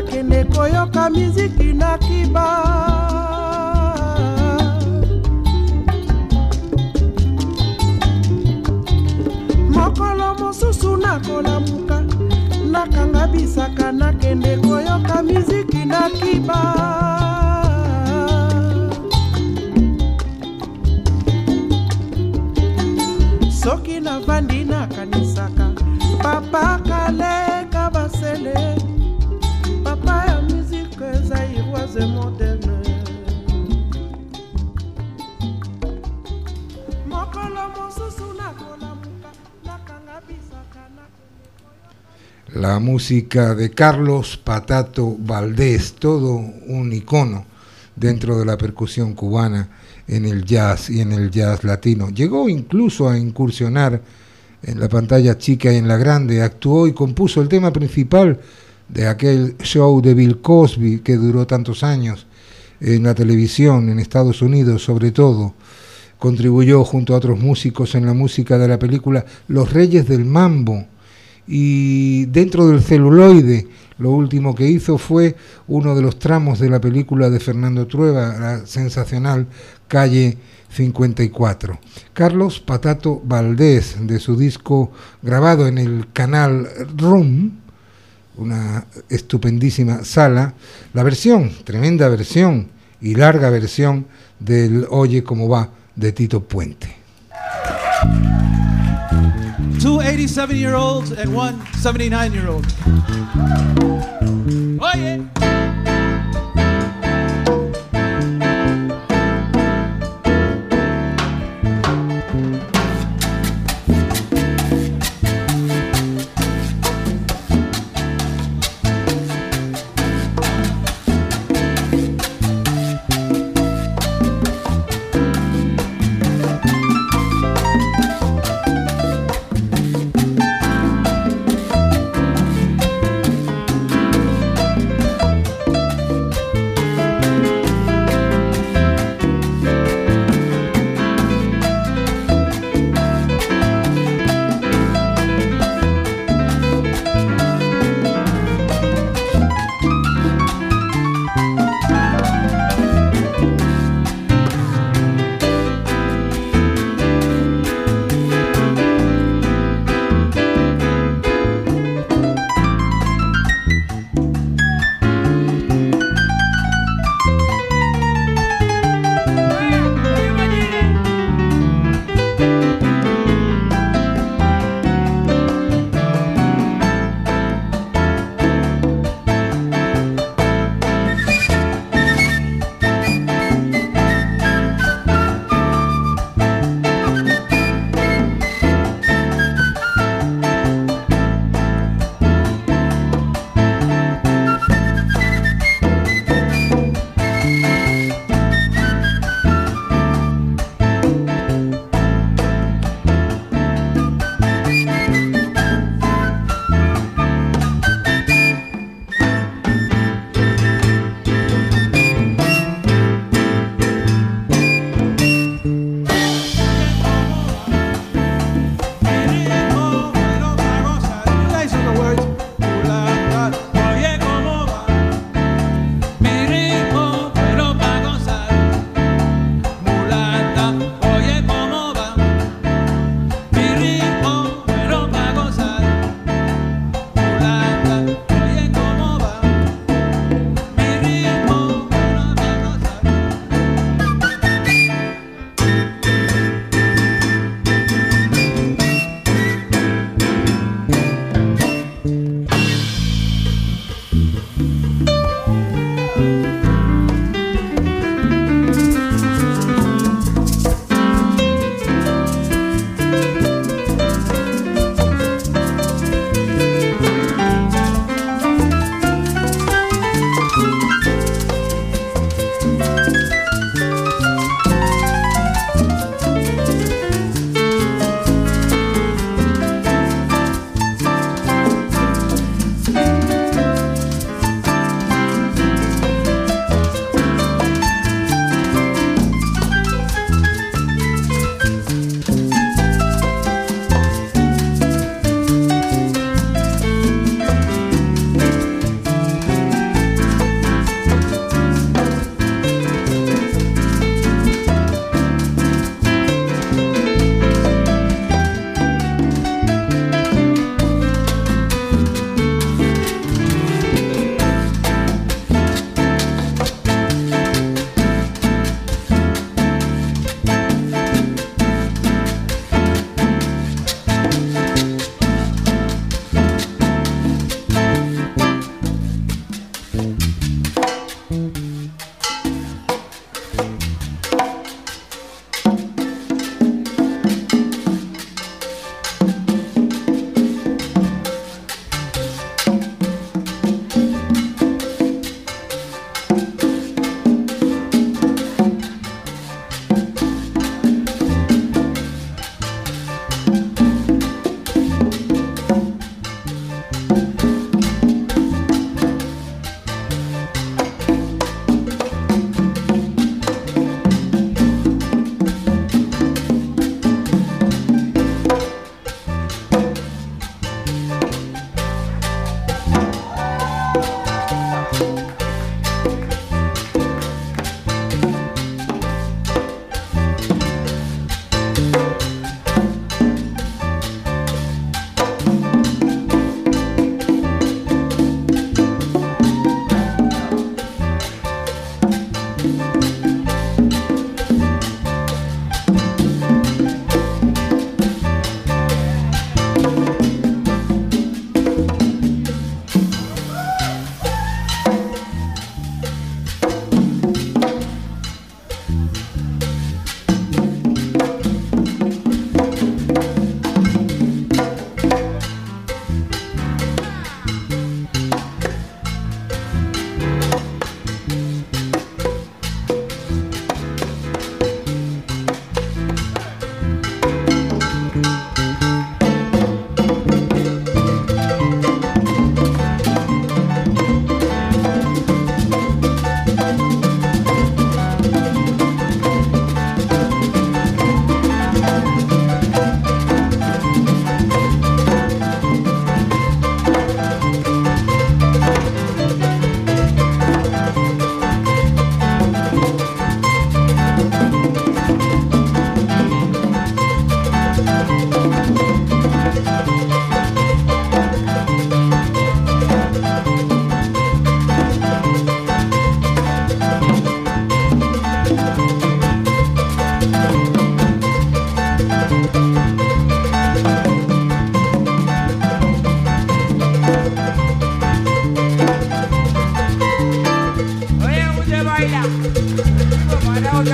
F: nakende koyoka miziki na kiba. Mokolo mosusu nakolamuka nakanga bisaka nakende koyoka miziki na kiba. Soki na vandi na kanisaka papa kale kabasele papa ya musique zaïroise moderne. Mokolo mosusu nakolamuka nakanga bisaka nakende.
B: La música de Carlos Patato Valdés, todo un icono dentro de la percusión cubana en el jazz y en el jazz latino. Llegó incluso a incursionar en la pantalla chica y en la grande. Actuó y compuso el tema principal de aquel show de Bill Cosby que duró tantos años en la televisión en Estados Unidos, sobre todo. Contribuyó junto a otros músicos en la música de la película Los Reyes del Mambo. Y dentro del celuloide, lo último que hizo fue uno de los tramos de la película de Fernando Trueba, la sensacional Calle cincuenta y cuatro. Carlos Patato Valdés, de su disco grabado en el canal Room, una estupendísima sala, la versión, tremenda versión y larga versión del Oye Cómo Va de Tito Puente.
G: Two eighty-seven-year-olds and one seventy-nine-year-old. Oye.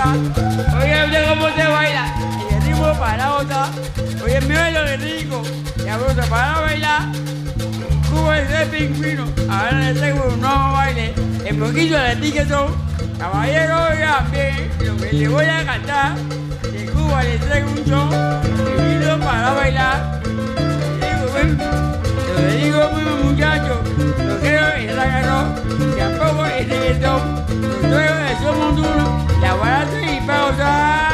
H: otra. Oye, usted cómo se baila. Y el ritmo para la otra. Oye, mira lo de rico. Y a bruta para bailar. Cuba es de pingüino. Ahora le traigo un nuevo baile. El poquito de etiquetón. Caballero, oigan bien lo que le voy a cantar. De Cuba le traigo un son. Pingüino para bailar. Y digo, ven. Lo que digo, mi muchacho. Lo quiero es la garrón. Tampoco es reggaetón. Lo traigo de somos uno. La barato y pausa.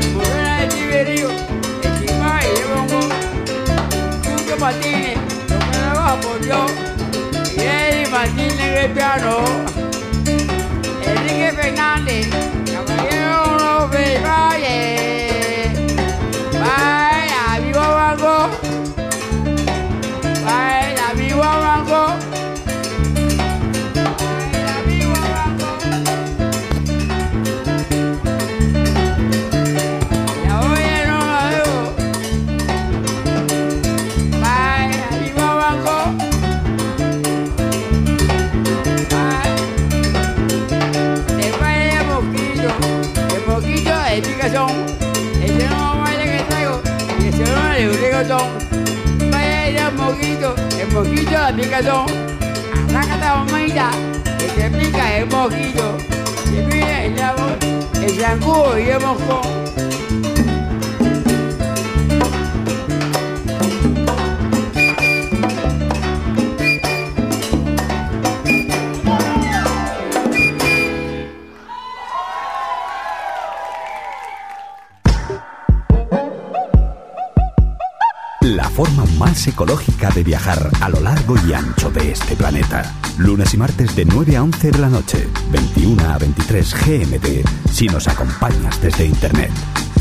H: patines, apoyó y Eddie Martínez en el piano, Enrique Fernández, caballero no ve valle, vaya vivo banco, vaya vivo banco. Ese no baile que traigo y ese no le reggaetón. Vaya el moquito, el moquito de picazón. Arráncate la mamita que te pica el moquito. Y mira el jabón, el zancudo y el moscón.
A: La forma más ecológica de viajar a lo largo y ancho de este planeta. Lunes y martes de nueve a once de la noche, veintiuno a veintitrés G M T, si nos acompañas desde Internet.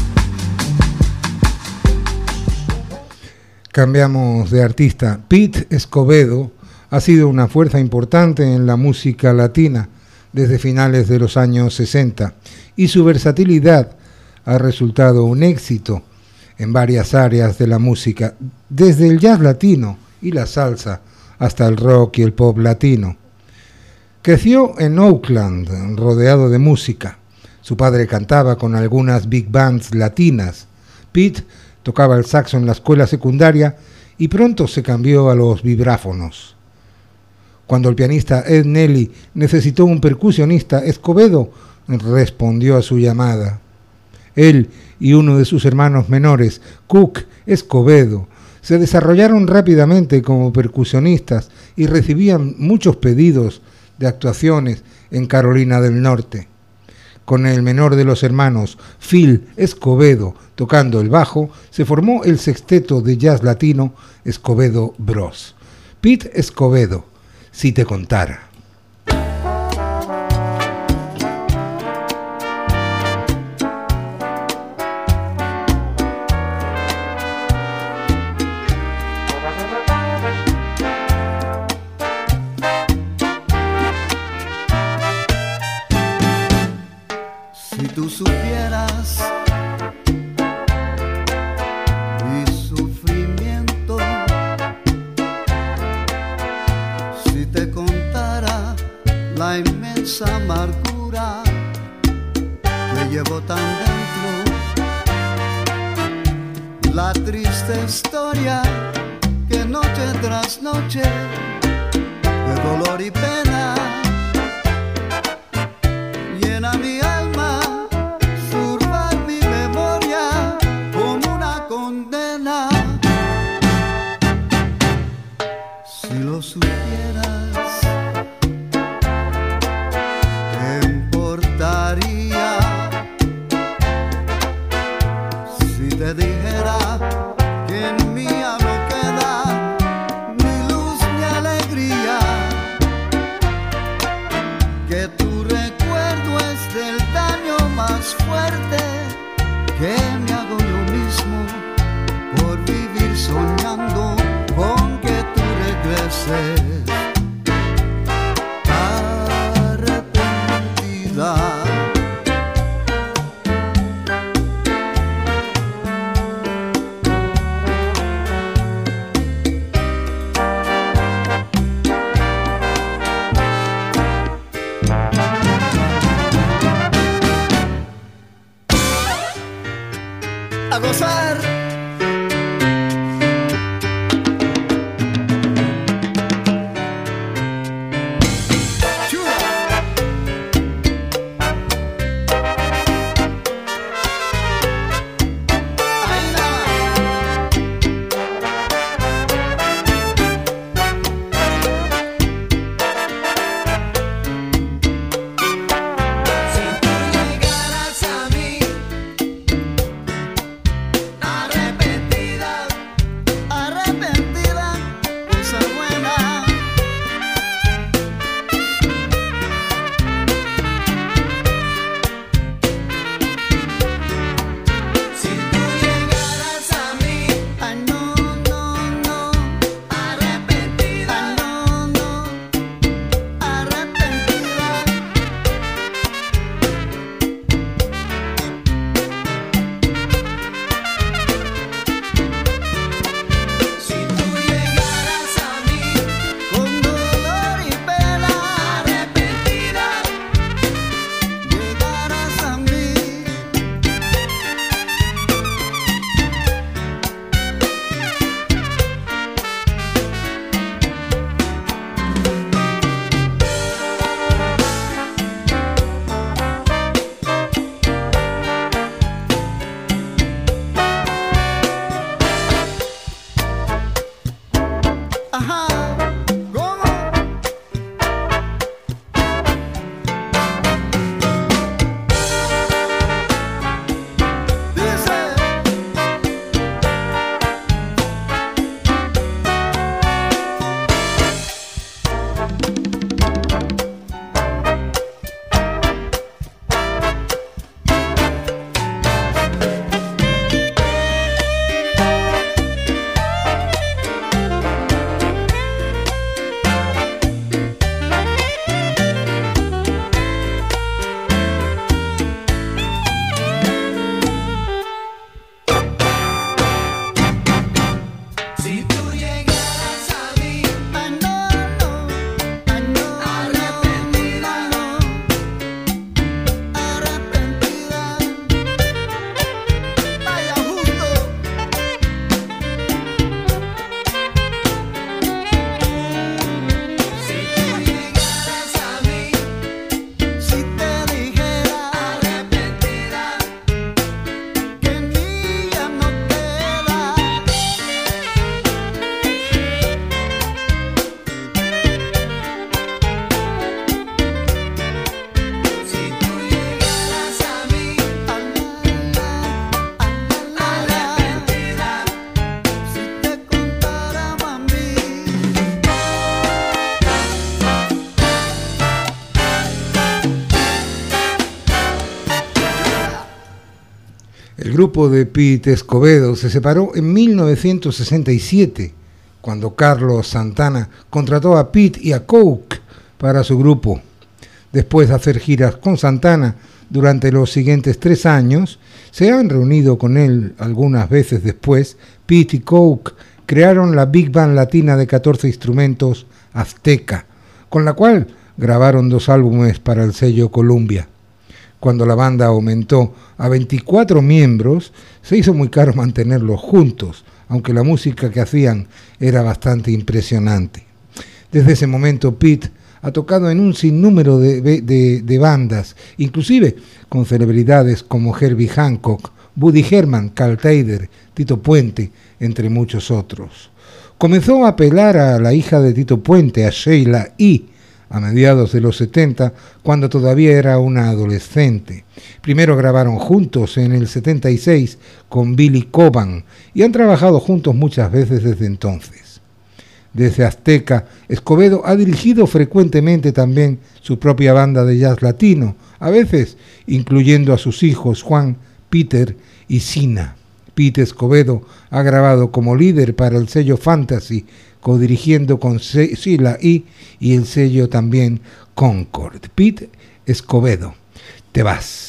B: Cambiamos de artista. Pete Escovedo ha sido una fuerza importante en la música latina desde finales de los años sesenta y su versatilidad ha resultado un éxito en varias áreas de la música, desde el jazz latino y la salsa hasta el rock y el pop latino. Creció en Oakland, rodeado de música. Su padre cantaba con algunas big bands latinas. Pete tocaba el saxo en la escuela secundaria y pronto se cambió a los vibráfonos. Cuando el pianista Ed Nelly necesitó un percusionista, Escovedo respondió a su llamada. Él y uno de sus hermanos menores, Cook Escovedo, se desarrollaron rápidamente como percusionistas y recibían muchos pedidos de actuaciones en Carolina del Norte. Con el menor de los hermanos, Phil Escovedo, tocando el bajo, se formó el sexteto de jazz latino Escovedo Bros. Pete Escovedo, Si te contara.
I: Supieras mi sufrimiento, si te contara la inmensa amargura que llevo tan dentro, la triste historia que noche tras noche de dolor y pena llena mi alma. Si lo supieras, ¿qué importaría si te dijera que en mí ya no queda ni luz ni alegría? Que tu recuerdo es del daño más fuerte que me hago yo mismo por vivir soñando con que tú regreses arrepentida. A gozar.
J: Si tú llegaras a mí,
B: grupo de Pete Escovedo se separó en mil novecientos sesenta y siete, cuando Carlos Santana contrató a Pete y a Coke para su grupo. Después de hacer giras con Santana durante los siguientes tres años, se han reunido con él algunas veces después. Pete y Coke crearon la Big Band latina de catorce instrumentos Azteca, con la cual grabaron dos álbumes para el sello Columbia. Cuando la banda aumentó a veinticuatro miembros, se hizo muy caro mantenerlos juntos, aunque la música que hacían era bastante impresionante. Desde ese momento, Pete ha tocado en un sinnúmero de, de, de bandas, inclusive con celebridades como Herbie Hancock, Woody Herman, Carl Thader, Tito Puente, entre muchos otros. Comenzó a apelar a la hija de Tito Puente, a Sheila E., a mediados de los setenta, cuando todavía era una adolescente. Primero grabaron juntos en el setenta y seis con Billy Cobham y han trabajado juntos muchas veces desde entonces. Desde Azteca, Escovedo ha dirigido frecuentemente también su propia banda de jazz latino, a veces incluyendo a sus hijos Juan, Peter y Sina. Pete Escovedo ha grabado como líder para el sello Fantasy, codirigiendo con Sheila E. y el sello también Concord. Pete Escovedo, te vas.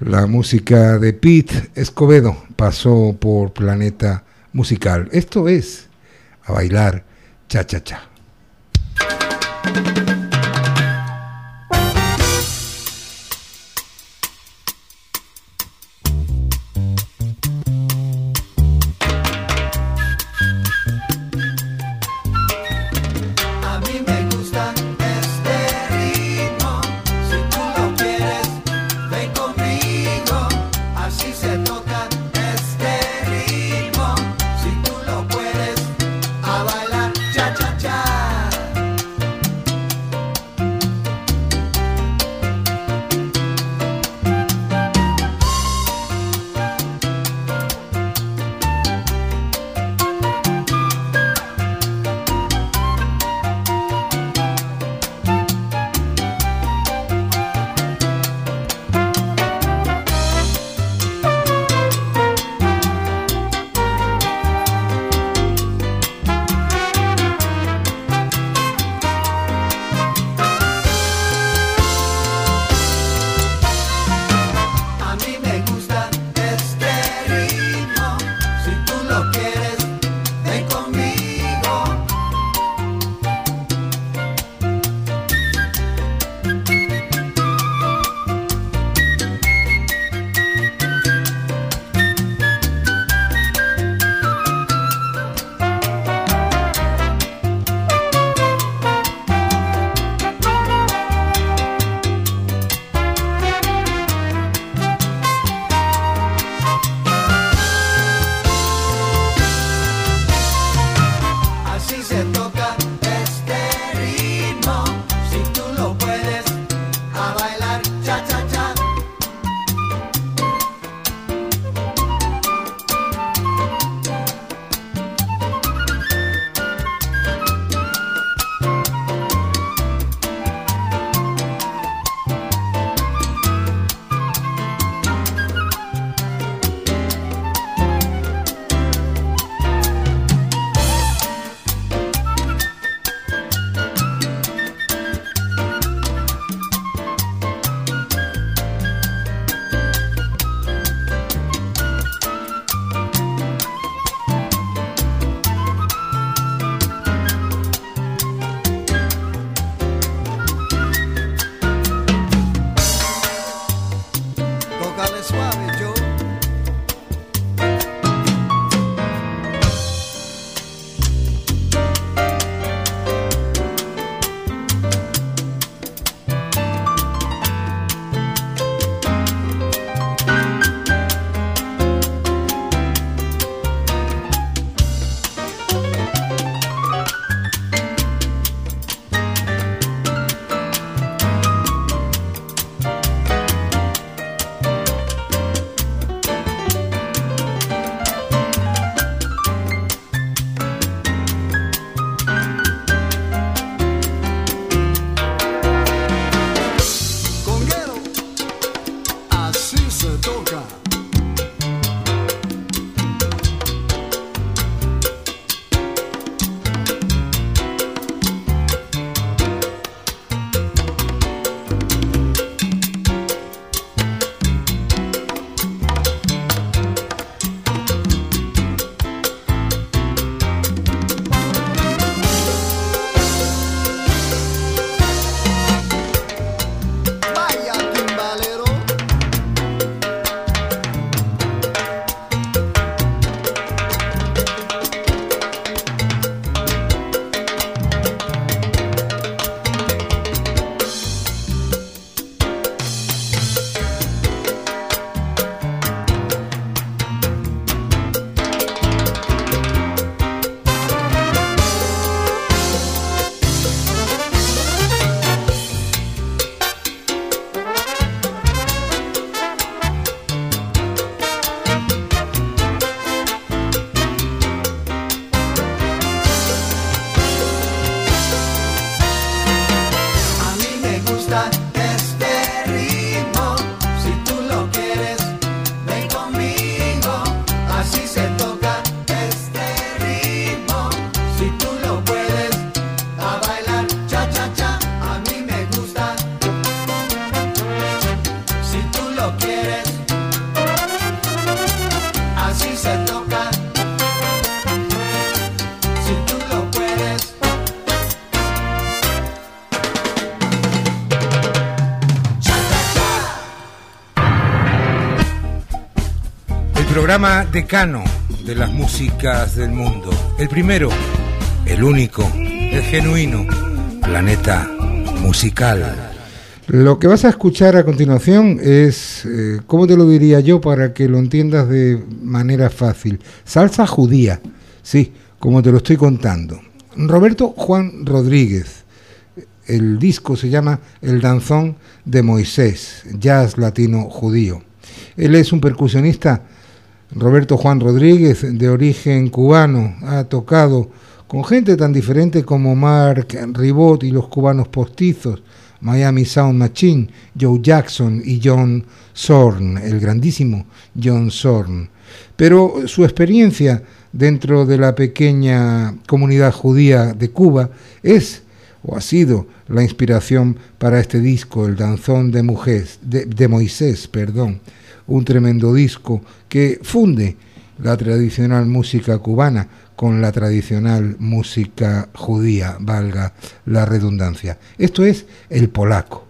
B: La música de Pete Escobedo pasó por Planeta Musical. Esto es A Bailar Cha Cha Cha.
I: lo quieres.
B: programa decano de las músicas del mundo. El primero, el único, el genuino, Planeta Musical. Lo que vas a escuchar a continuación es, eh, ¿cómo te lo diría yo para que lo entiendas de manera fácil? Salsa judía, sí, como te lo estoy contando. Roberto Juan Rodríguez. El disco se llama El Danzón de Moisés, jazz latino judío. Él es un percusionista, Roberto Juan Rodríguez, de origen cubano. Ha tocado con gente tan diferente como Mark Ribot y los cubanos postizos, Miami Sound Machine, Joe Jackson y John Zorn, el grandísimo John Zorn. Pero su experiencia dentro de la pequeña comunidad judía de Cuba es o ha sido la inspiración para este disco, El Danzón de, Mujes, de, de Moisés, perdón, un tremendo disco que funde la tradicional música cubana con la tradicional música judía, valga la redundancia. Esto es El Polaco.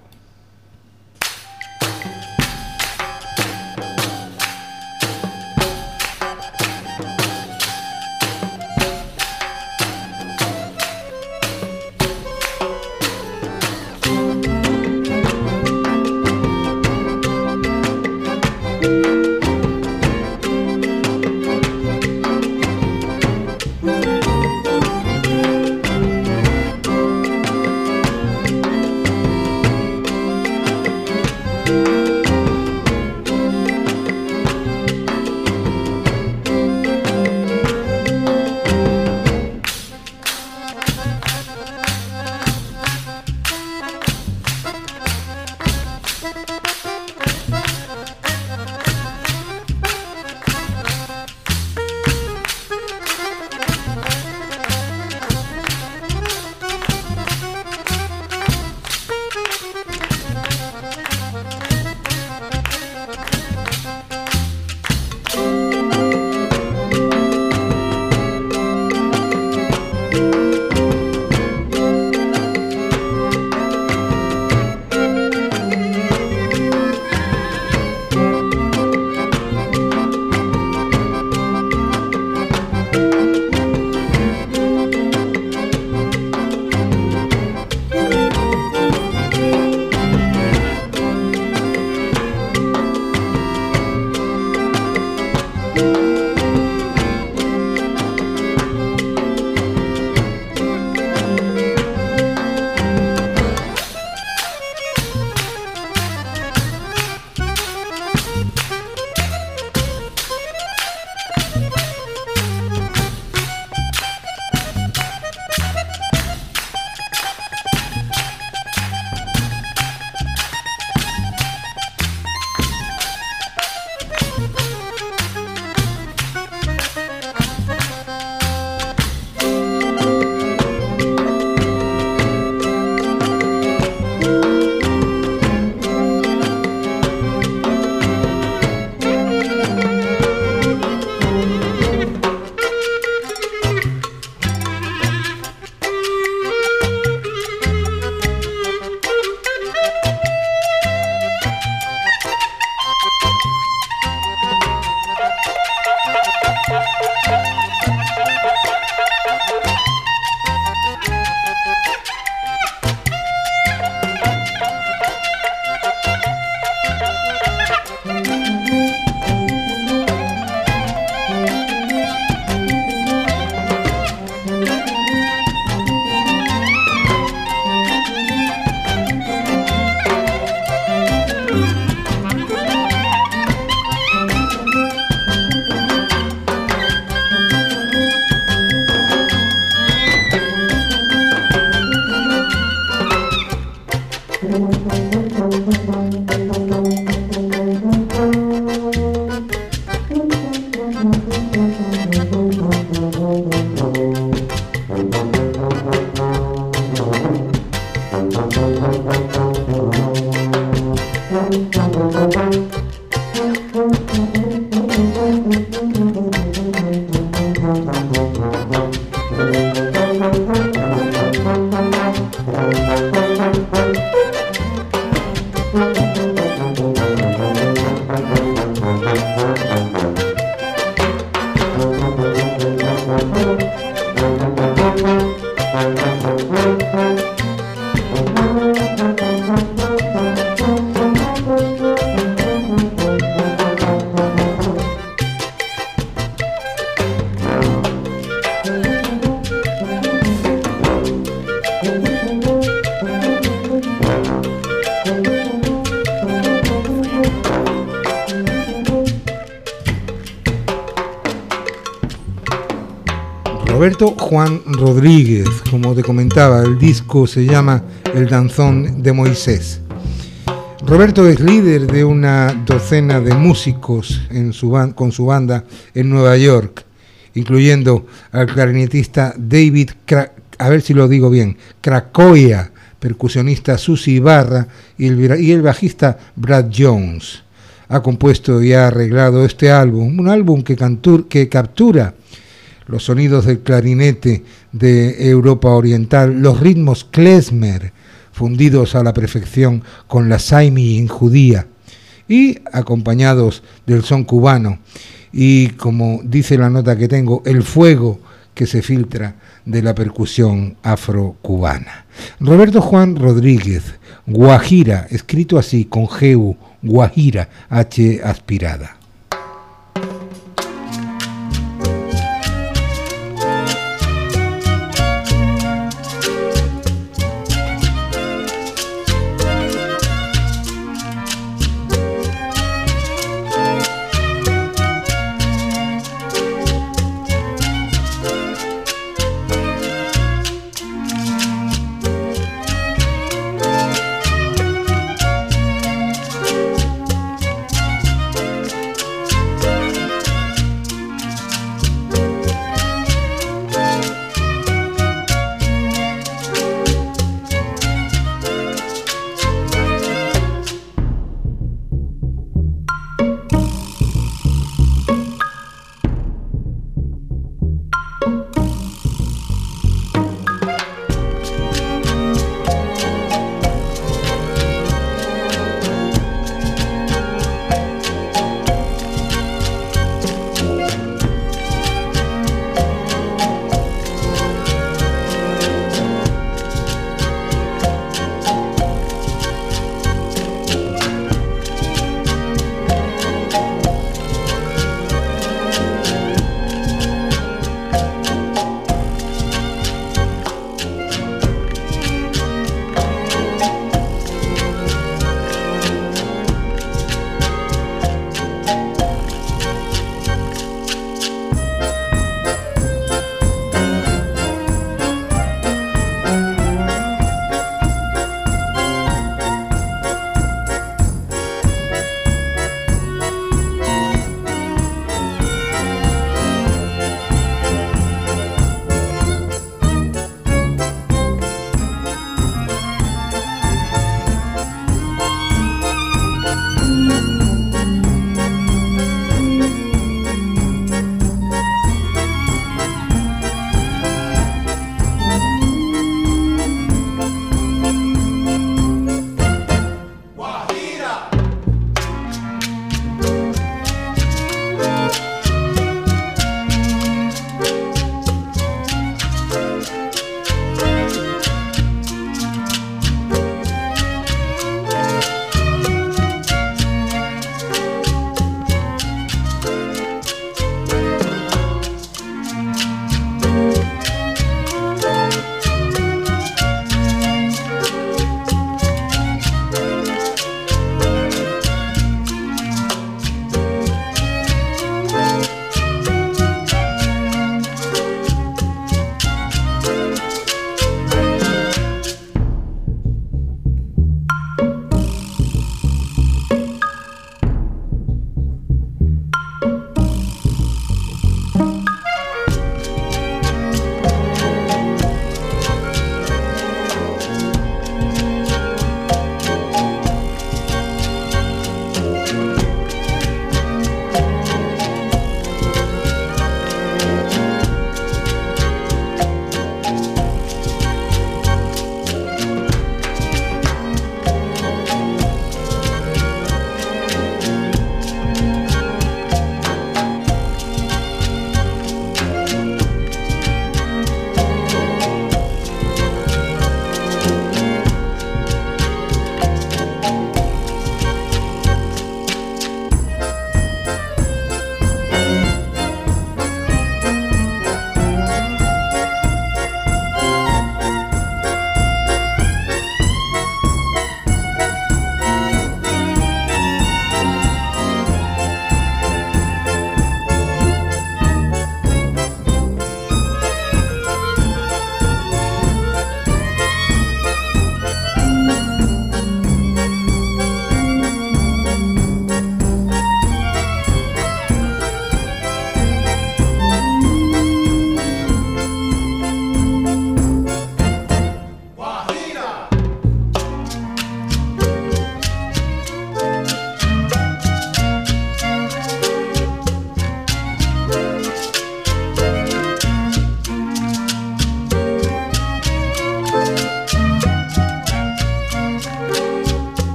B: Roberto Juan Rodríguez, como te comentaba, el disco se llama El Danzón de Moisés. Roberto es líder de una docena de músicos en su ban- con su banda en Nueva York, incluyendo al clarinetista David, Kra- a ver si lo digo bien, Krakoya, percusionista Susi Ibarra y el, y el bajista Brad Jones. Ha compuesto y ha arreglado este álbum, un álbum que, cantur, que captura los sonidos del clarinete de Europa Oriental, los ritmos klezmer, fundidos a la perfección con la saimiyín judía y acompañados del son cubano y, como dice la nota que tengo, el fuego que se filtra de la percusión afro-cubana. Roberto Juan Rodríguez, Guajira, escrito así con G U, Guajira, H aspirada.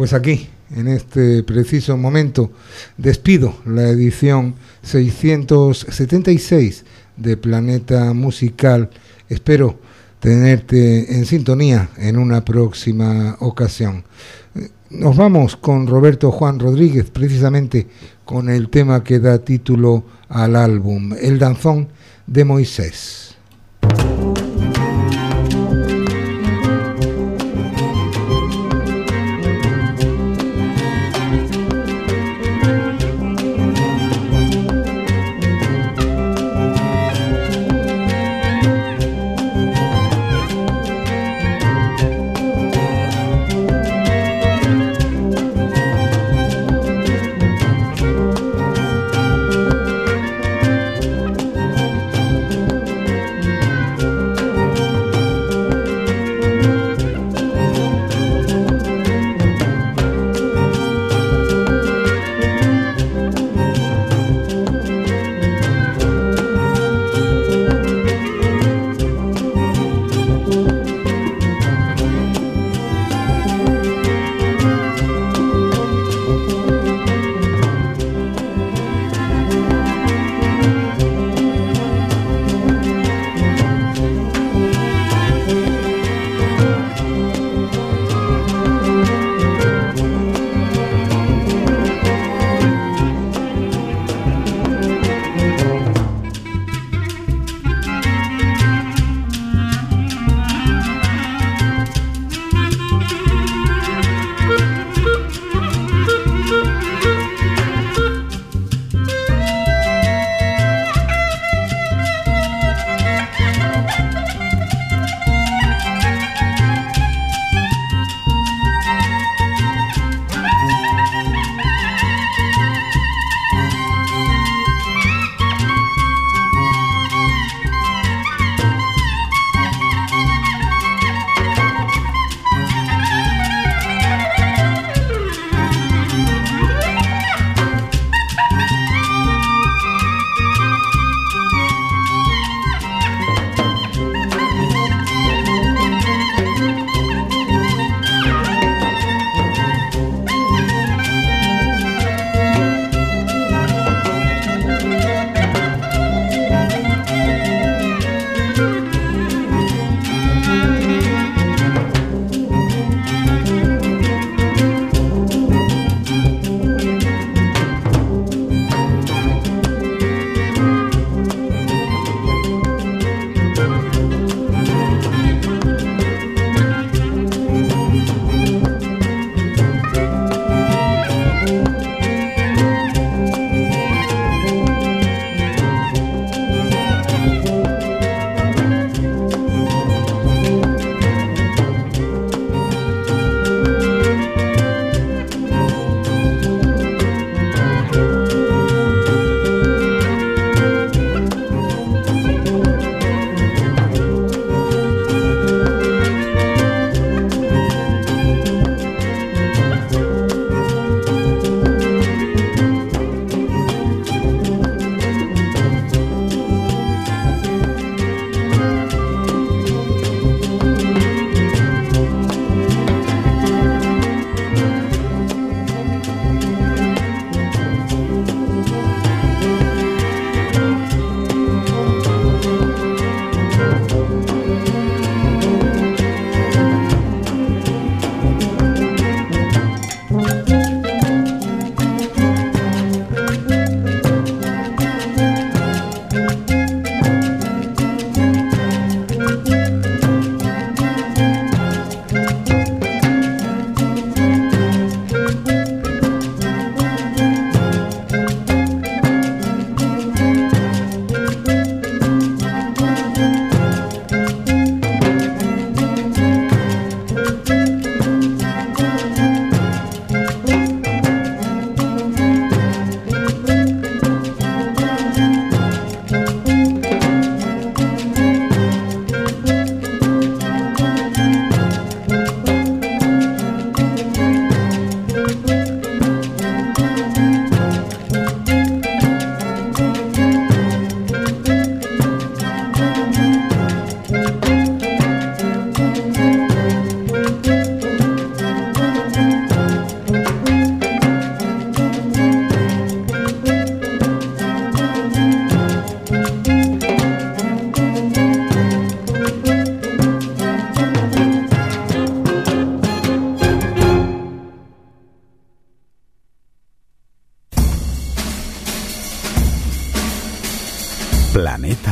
B: Pues aquí, en este preciso momento, despido la edición seiscientos setenta y seis de Planeta Musical. Espero tenerte en sintonía en una próxima ocasión. Nos vamos con Roberto Juan Rodríguez, precisamente con el tema que da título al álbum, El Danzón de Moisés.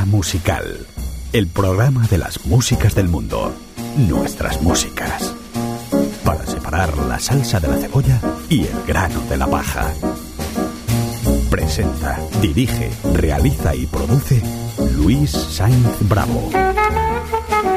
A: Musical, el programa de las músicas del mundo, nuestras músicas, para separar la salsa de la cebolla y el grano de la paja. Presenta, dirige, realiza y produce Luis Sainz Bravo.